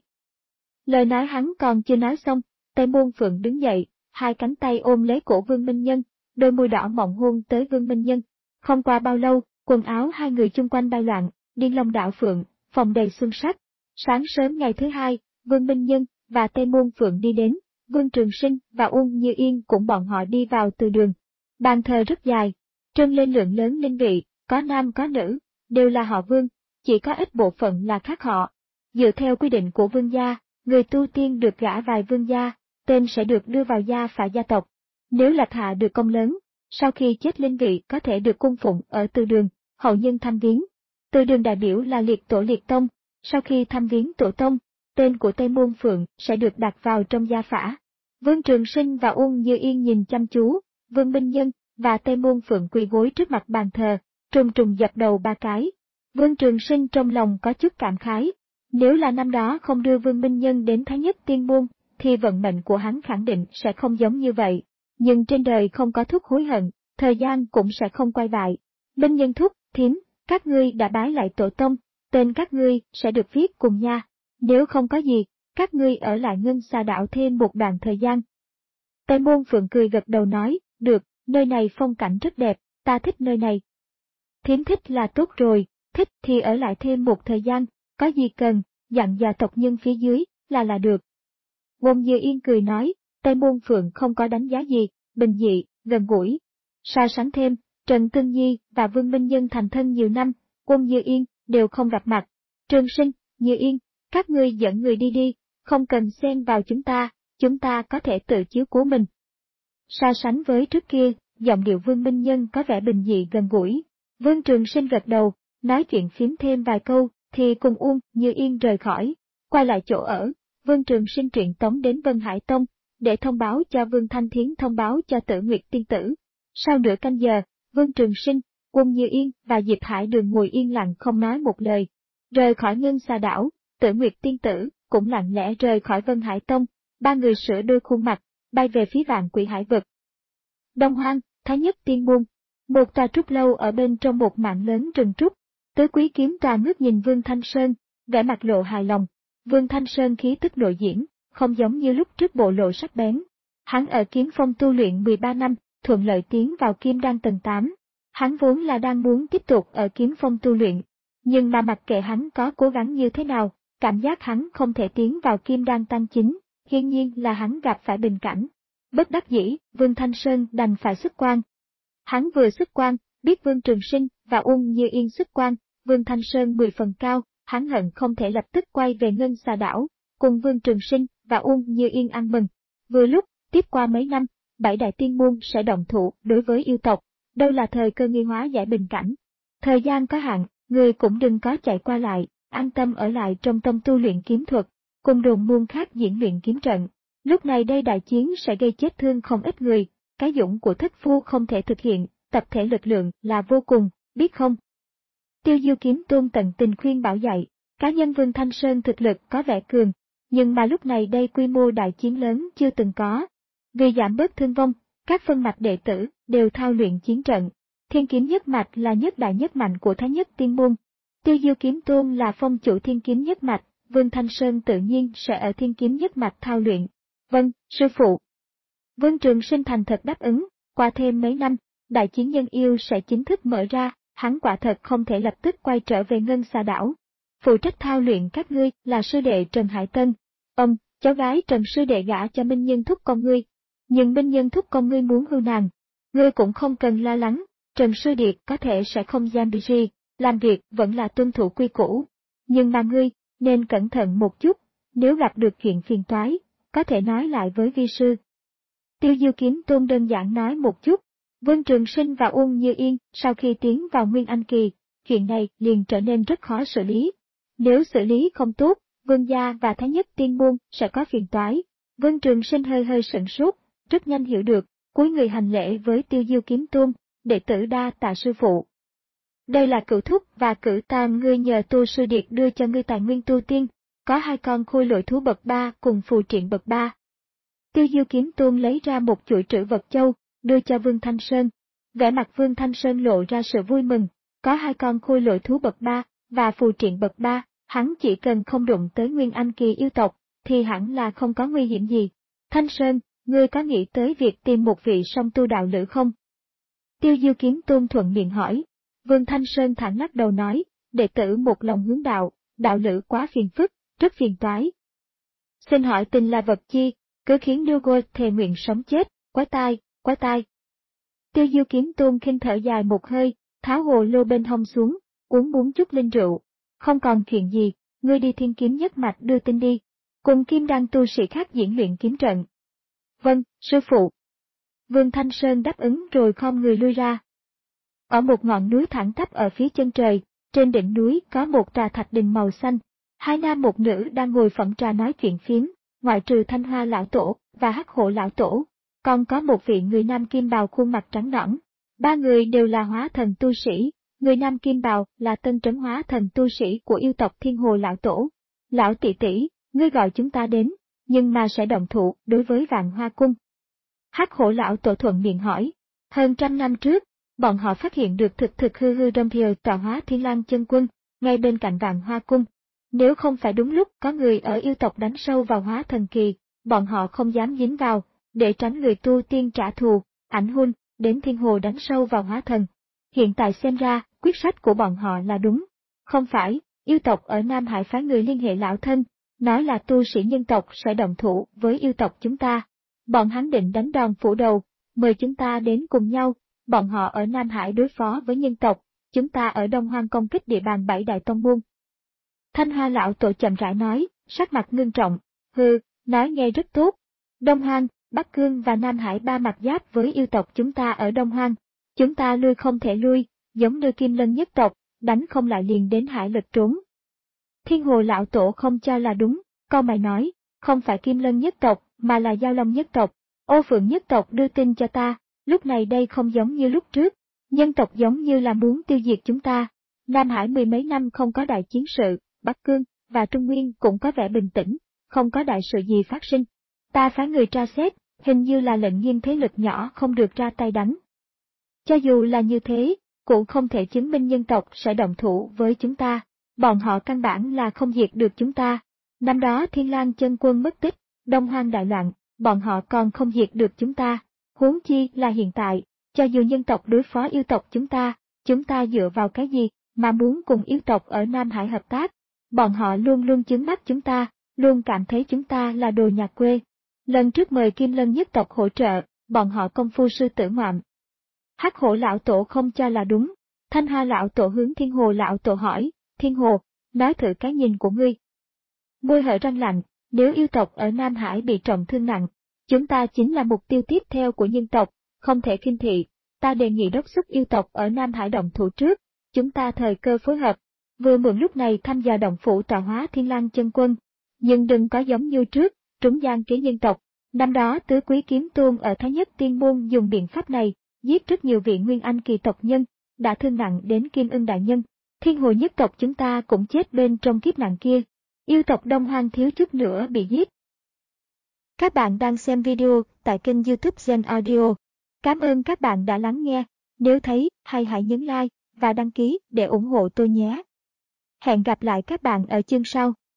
Lời nói hắn còn chưa nói xong, Tây Môn Phượng đứng dậy, hai cánh tay ôm lấy cổ Vương Minh Nhân, đôi môi đỏ mọng hôn tới Vương Minh Nhân. Không qua bao lâu, quần áo hai người chung quanh bay loạn, điên long đảo phượng, phòng đầy xuân sắc. Sáng sớm ngày thứ hai, Vương Minh Nhân và Tây Môn Phượng đi đến, Vương Trường Sinh và Uông Như Yên cũng bọn họ đi vào từ đường. Bàn thờ rất dài, trưng lên lượng lớn linh vị, có nam có nữ, đều là họ Vương, chỉ có ít bộ phận là khác họ. Dựa theo quy định của Vương gia, người tu tiên được gả vài Vương gia, tên sẽ được đưa vào gia phả gia tộc. Nếu là hạ được công lớn, sau khi chết linh vị có thể được cung phụng ở từ đường, hậu nhân thăm viếng. Từ đường đại biểu là liệt tổ liệt tông, sau khi thăm viếng tổ tông, tên của Tây Môn Phượng sẽ được đặt vào trong gia phả. Vương Trường Sinh và Uông Như Yên nhìn chăm chú, Vương Minh Nhân và Tây Môn Phượng quỳ gối trước mặt bàn thờ, trùng trùng dập đầu ba cái. Vương Trường Sinh trong lòng có chút cảm khái, nếu là năm đó không đưa Vương Minh Nhân đến Thái Nhất Tiên Môn, thì vận mệnh của hắn khẳng định sẽ không giống như vậy. Nhưng trên đời không có thuốc hối hận, thời gian cũng sẽ không quay lại. Minh Nhân thúc, thím, các ngươi đã bái lại tổ tông, tên các ngươi sẽ được viết cùng nha. Nếu không có gì, các ngươi ở lại Ngân Xà Đảo thêm một đoạn thời gian. Tây Môn Phượng cười gật đầu nói, được, nơi này phong cảnh rất đẹp, ta thích nơi này. Thím thích là tốt rồi, thích thì ở lại thêm một thời gian, có gì cần, dặn dò tộc nhân phía dưới, là là được. Uông Như Yên cười nói, Tây Môn Phượng không có đánh giá gì, bình dị, gần gũi. So sánh thêm, Trần Tương Nhi và Vương Minh Nhân thành thân nhiều năm, Uông Như Yên đều không gặp mặt. Trường Sinh, Như Yên, các ngươi dẫn người đi đi, không cần xen vào chúng ta, chúng ta có thể tự chiếu cố mình. So sánh với trước kia, giọng điệu Vương Minh Nhân có vẻ bình dị gần gũi. Vương Trường Sinh gật đầu, nói chuyện phím thêm vài câu, thì cùng Uông Như Yên rời khỏi. Quay lại chỗ ở, Vương Trường Sinh truyện tống đến Vân Hải Tông, để thông báo cho Vương Thanh Thiến thông báo cho Tử Nguyệt Tiên Tử. Sau nửa canh giờ, Vương Trường Sinh, Uông Như Yên và Diệp Hải Đường ngồi yên lặng không nói một lời. Rời khỏi Ngân Xà Đảo, Tử Nguyệt Tiên Tử cũng lặng lẽ rời khỏi Vân Hải Tông, ba người sửa đôi khuôn mặt, bay về phía Vạn Quỷ Hải vực. Đông Hoang, Thái Nhất Tiên Môn, một tòa trúc lâu ở bên trong một mảng lớn rừng trúc. Tứ Quý Kiếm Tòa ngước nhìn Vương Thanh Sơn, vẻ mặt lộ hài lòng. Vương Thanh Sơn khí tức nội diễn, không giống như lúc trước bộ lộ sắc bén. Hắn ở Kiếm Phong tu luyện mười ba năm, thuận lợi tiến vào Kim Đan tầng tám. Hắn vốn là đang muốn tiếp tục ở Kiếm Phong tu luyện, nhưng mà mặc kệ hắn có cố gắng như thế nào, cảm giác hắn không thể tiến vào Kim Đan tăng chính, hiển nhiên là hắn gặp phải bình cảnh. Bất đắc dĩ, Vương Thanh Sơn đành phải xuất quan. Hắn vừa xuất quan, biết Vương Trường Sinh và Uông Như Yên xuất quan, Vương Thanh Sơn mười phần cao, hắn hận không thể lập tức quay về Ngân Xà Đảo, cùng Vương Trường Sinh và Uông Như Yên ăn mừng. Vừa lúc, tiếp qua mấy năm, bảy đại tiên môn sẽ động thủ đối với yêu tộc, đâu là thời cơ nghi hóa giải bình cảnh. Thời gian có hạn, người cũng đừng có chạy qua lại, an tâm ở lại trong tông tu luyện kiếm thuật, cùng đồn môn khác diễn luyện kiếm trận. Lúc này đây đại chiến sẽ gây chết thương không ít người, cái dũng của thất phu không thể thực hiện, tập thể lực lượng là vô cùng, biết không? Tiêu Diêu Kiếm Tôn tận tình khuyên bảo dạy, cá nhân Vương Thanh Sơn thực lực có vẻ cường, nhưng mà lúc này đây quy mô đại chiến lớn chưa từng có. Vì giảm bớt thương vong, các phân mạch đệ tử đều thao luyện chiến trận. Thiên kiếm nhất mạch là nhất đại nhất mạnh của Thái Nhất Tiên Môn. Tiêu Diêu Kiếm Tôn là phong chủ thiên kiếm nhất mạch, Vương Thanh Sơn tự nhiên sẽ ở thiên kiếm nhất mạch thao luyện. Vâng, sư phụ. Vương Trường Sinh thành thật đáp ứng, qua thêm mấy năm, đại chiến nhân yêu sẽ chính thức mở ra, hắn quả thật không thể lập tức quay trở về Ngân Xà Đảo. Phụ trách thao luyện các ngươi là sư đệ Trần Hải Tân. Ông, cháu gái Trần sư đệ gả cho Minh Nhân thúc con ngươi. Nhưng Minh Nhân thúc con ngươi muốn hưu nàng. Ngươi cũng không cần lo lắng, Trần sư điệt có thể sẽ không giam bị gì, làm việc vẫn là tuân thủ quy củ. Nhưng mà ngươi, nên cẩn thận một chút, nếu gặp được chuyện phiền toái, có thể nói lại với vi sư. Tiêu Diêu Kiếm Tôn đơn giản nói một chút. Vương Trường Sinh và Uông Như Yên sau khi tiến vào Nguyên Anh Kỳ, chuyện này liền trở nên rất khó xử lý. Nếu xử lý không tốt, Vương gia và Thái Nhất Tiên Môn sẽ có phiền toái. Vương Trường Sinh hơi hơi sửng sốt, rất nhanh hiểu được, cúi người hành lễ với Tiêu Diêu Kiếm Tôn, đệ tử đa tạ sư phụ. Đây là cửu thúc và cửu tam ngươi nhờ tu sư điệt đưa cho ngươi tài nguyên tu tiên, có hai con khôi lỗi thú bậc ba cùng phù triện bậc ba. Tiêu Diêu Kiếm Tôn lấy ra một chuỗi trữ vật châu, đưa cho Vương Thanh Sơn. Vẻ mặt Vương Thanh Sơn lộ ra sự vui mừng, có hai con khôi lỗi thú bậc ba và phù triện bậc ba, hắn chỉ cần không đụng tới Nguyên Anh Kỳ yêu tộc, thì hẳn là không có nguy hiểm gì. Thanh Sơn, ngươi có nghĩ tới việc tìm một vị song tu đạo lữ không? Tiêu Diêu Kiếm Tôn thuận miệng hỏi. Vương Thanh Sơn thẳng lắc đầu nói, đệ tử một lòng hướng đạo, đạo lữ quá phiền phức, rất phiền toái. Xin hỏi tình là vật chi, cứ khiến Nugo thề nguyện sống chết, quái tai, quái tai. Tiêu Diêu Kiếm Tôn khinh thở dài một hơi, tháo hồ lô bên hông xuống, uống muốn chút linh rượu. Không còn chuyện gì, ngươi đi thiên kiếm nhất mạch đưa tin đi, cùng kim đan tu sĩ khác diễn luyện kiếm trận. Vâng, sư phụ. Vương Thanh Sơn đáp ứng rồi khom người lui ra. Ở một ngọn núi thẳng tắp ở phía chân trời, trên đỉnh núi có một tòa thạch đình màu xanh. Hai nam một nữ đang ngồi phẩm trà nói chuyện phiếm, ngoại trừ Thanh Hoa lão tổ và Hắc Hổ lão tổ, còn có một vị người nam kim bào khuôn mặt trắng nõn. Ba người đều là hóa thần tu sĩ, người nam kim bào là tân trấn hóa thần tu sĩ của yêu tộc Thiên Hồ lão tổ. Lão tỷ tỷ, ngươi gọi chúng ta đến, nhưng mà sẽ động thủ đối với Vạn Hoa cung. Hắc Hổ lão tổ thuận miệng hỏi. Hơn trăm năm trước, bọn họ phát hiện được thực thực hư hư Đông Thiều tọa hóa Thiên Lang chân quân, ngay bên cạnh Vạn Hoa cung. Nếu không phải đúng lúc có người ở yêu tộc đánh sâu vào hóa thần kỳ, bọn họ không dám dính vào, để tránh người tu tiên trả thù, ảnh hưởng đến Thiên Hồ đánh sâu vào hóa thần. Hiện tại xem ra, quyết sách của bọn họ là đúng. Không phải, yêu tộc ở Nam Hải phái người liên hệ lão thân, nói là tu sĩ nhân tộc sẽ động thủ với yêu tộc chúng ta. Bọn hắn định đánh đòn phủ đầu, mời chúng ta đến cùng nhau, bọn họ ở Nam Hải đối phó với nhân tộc, chúng ta ở Đông Hoang công kích địa bàn bảy đại tông môn. Thanh Hoa lão tổ chậm rãi nói, sắc mặt ngưng trọng, hừ, nói nghe rất tốt. Đông Hoang, Bắc Cương và Nam Hải ba mặt giáp với yêu tộc chúng ta ở Đông Hoang. Chúng ta lui không thể lui, giống như Kim Lân nhất tộc, đánh không lại liền đến hải lực trốn. Thiên Hồ lão tổ không cho là đúng, câu mày nói, không phải Kim Lân nhất tộc, mà là Giao Long nhất tộc. Ô Phượng nhất tộc đưa tin cho ta, lúc này đây không giống như lúc trước, nhân tộc giống như là muốn tiêu diệt chúng ta. Nam Hải mười mấy năm không có đại chiến sự, Bắc Cương và Trung Nguyên cũng có vẻ bình tĩnh, không có đại sự gì phát sinh. Ta phái người tra xét, hình như là lệnh nghiêm thế lực nhỏ không được ra tay đánh. Cho dù là như thế, cũng không thể chứng minh nhân tộc sẽ động thủ với chúng ta, bọn họ căn bản là không diệt được chúng ta. Năm đó Thiên Lang chân quân mất tích, Đông Hoang đại loạn, bọn họ còn không diệt được chúng ta, huống chi là hiện tại, cho dù nhân tộc đối phó yêu tộc chúng ta, chúng ta dựa vào cái gì mà muốn cùng yêu tộc ở Nam Hải hợp tác? Bọn họ luôn luôn chướng mắt chúng ta, luôn cảm thấy chúng ta là đồ nhà quê. Lần trước mời Kim Lân nhất tộc hỗ trợ, bọn họ công phu sư tử ngoạm. Hắc Hổ lão tổ không cho là đúng, Thanh Hoa lão tổ hướng Thiên Hồ lão tổ hỏi, Thiên Hồ, nói thử cái nhìn của ngươi. Môi hở răng lạnh, nếu yêu tộc ở Nam Hải bị trọng thương nặng, chúng ta chính là mục tiêu tiếp theo của nhân tộc, không thể khinh thị, ta đề nghị đốc thúc yêu tộc ở Nam Hải động thủ trước, chúng ta thời cơ phối hợp, vừa mượn lúc này thăm dò động phủ tọa hóa Thiên Lang chân quân, nhưng đừng có giống như trước, trúng gian kế nhân tộc. Năm đó tứ quý kiếm tôn ở Thái Nhất Tiên Môn dùng biện pháp này, giết rất nhiều vị Nguyên Anh kỳ tộc nhân, đã thương nặng đến Kim Ưng đại nhân. Thiên Hồ nhất tộc chúng ta cũng chết bên trong kiếp nạn kia. Yêu tộc Đông Hoang thiếu chút nữa bị giết. Các bạn đang xem video tại kênh YouTube Gen Audio. Cảm ơn các bạn đã lắng nghe. Nếu thấy hay hãy nhấn like và đăng ký để ủng hộ tôi nhé. Hẹn gặp lại các bạn ở chương sau.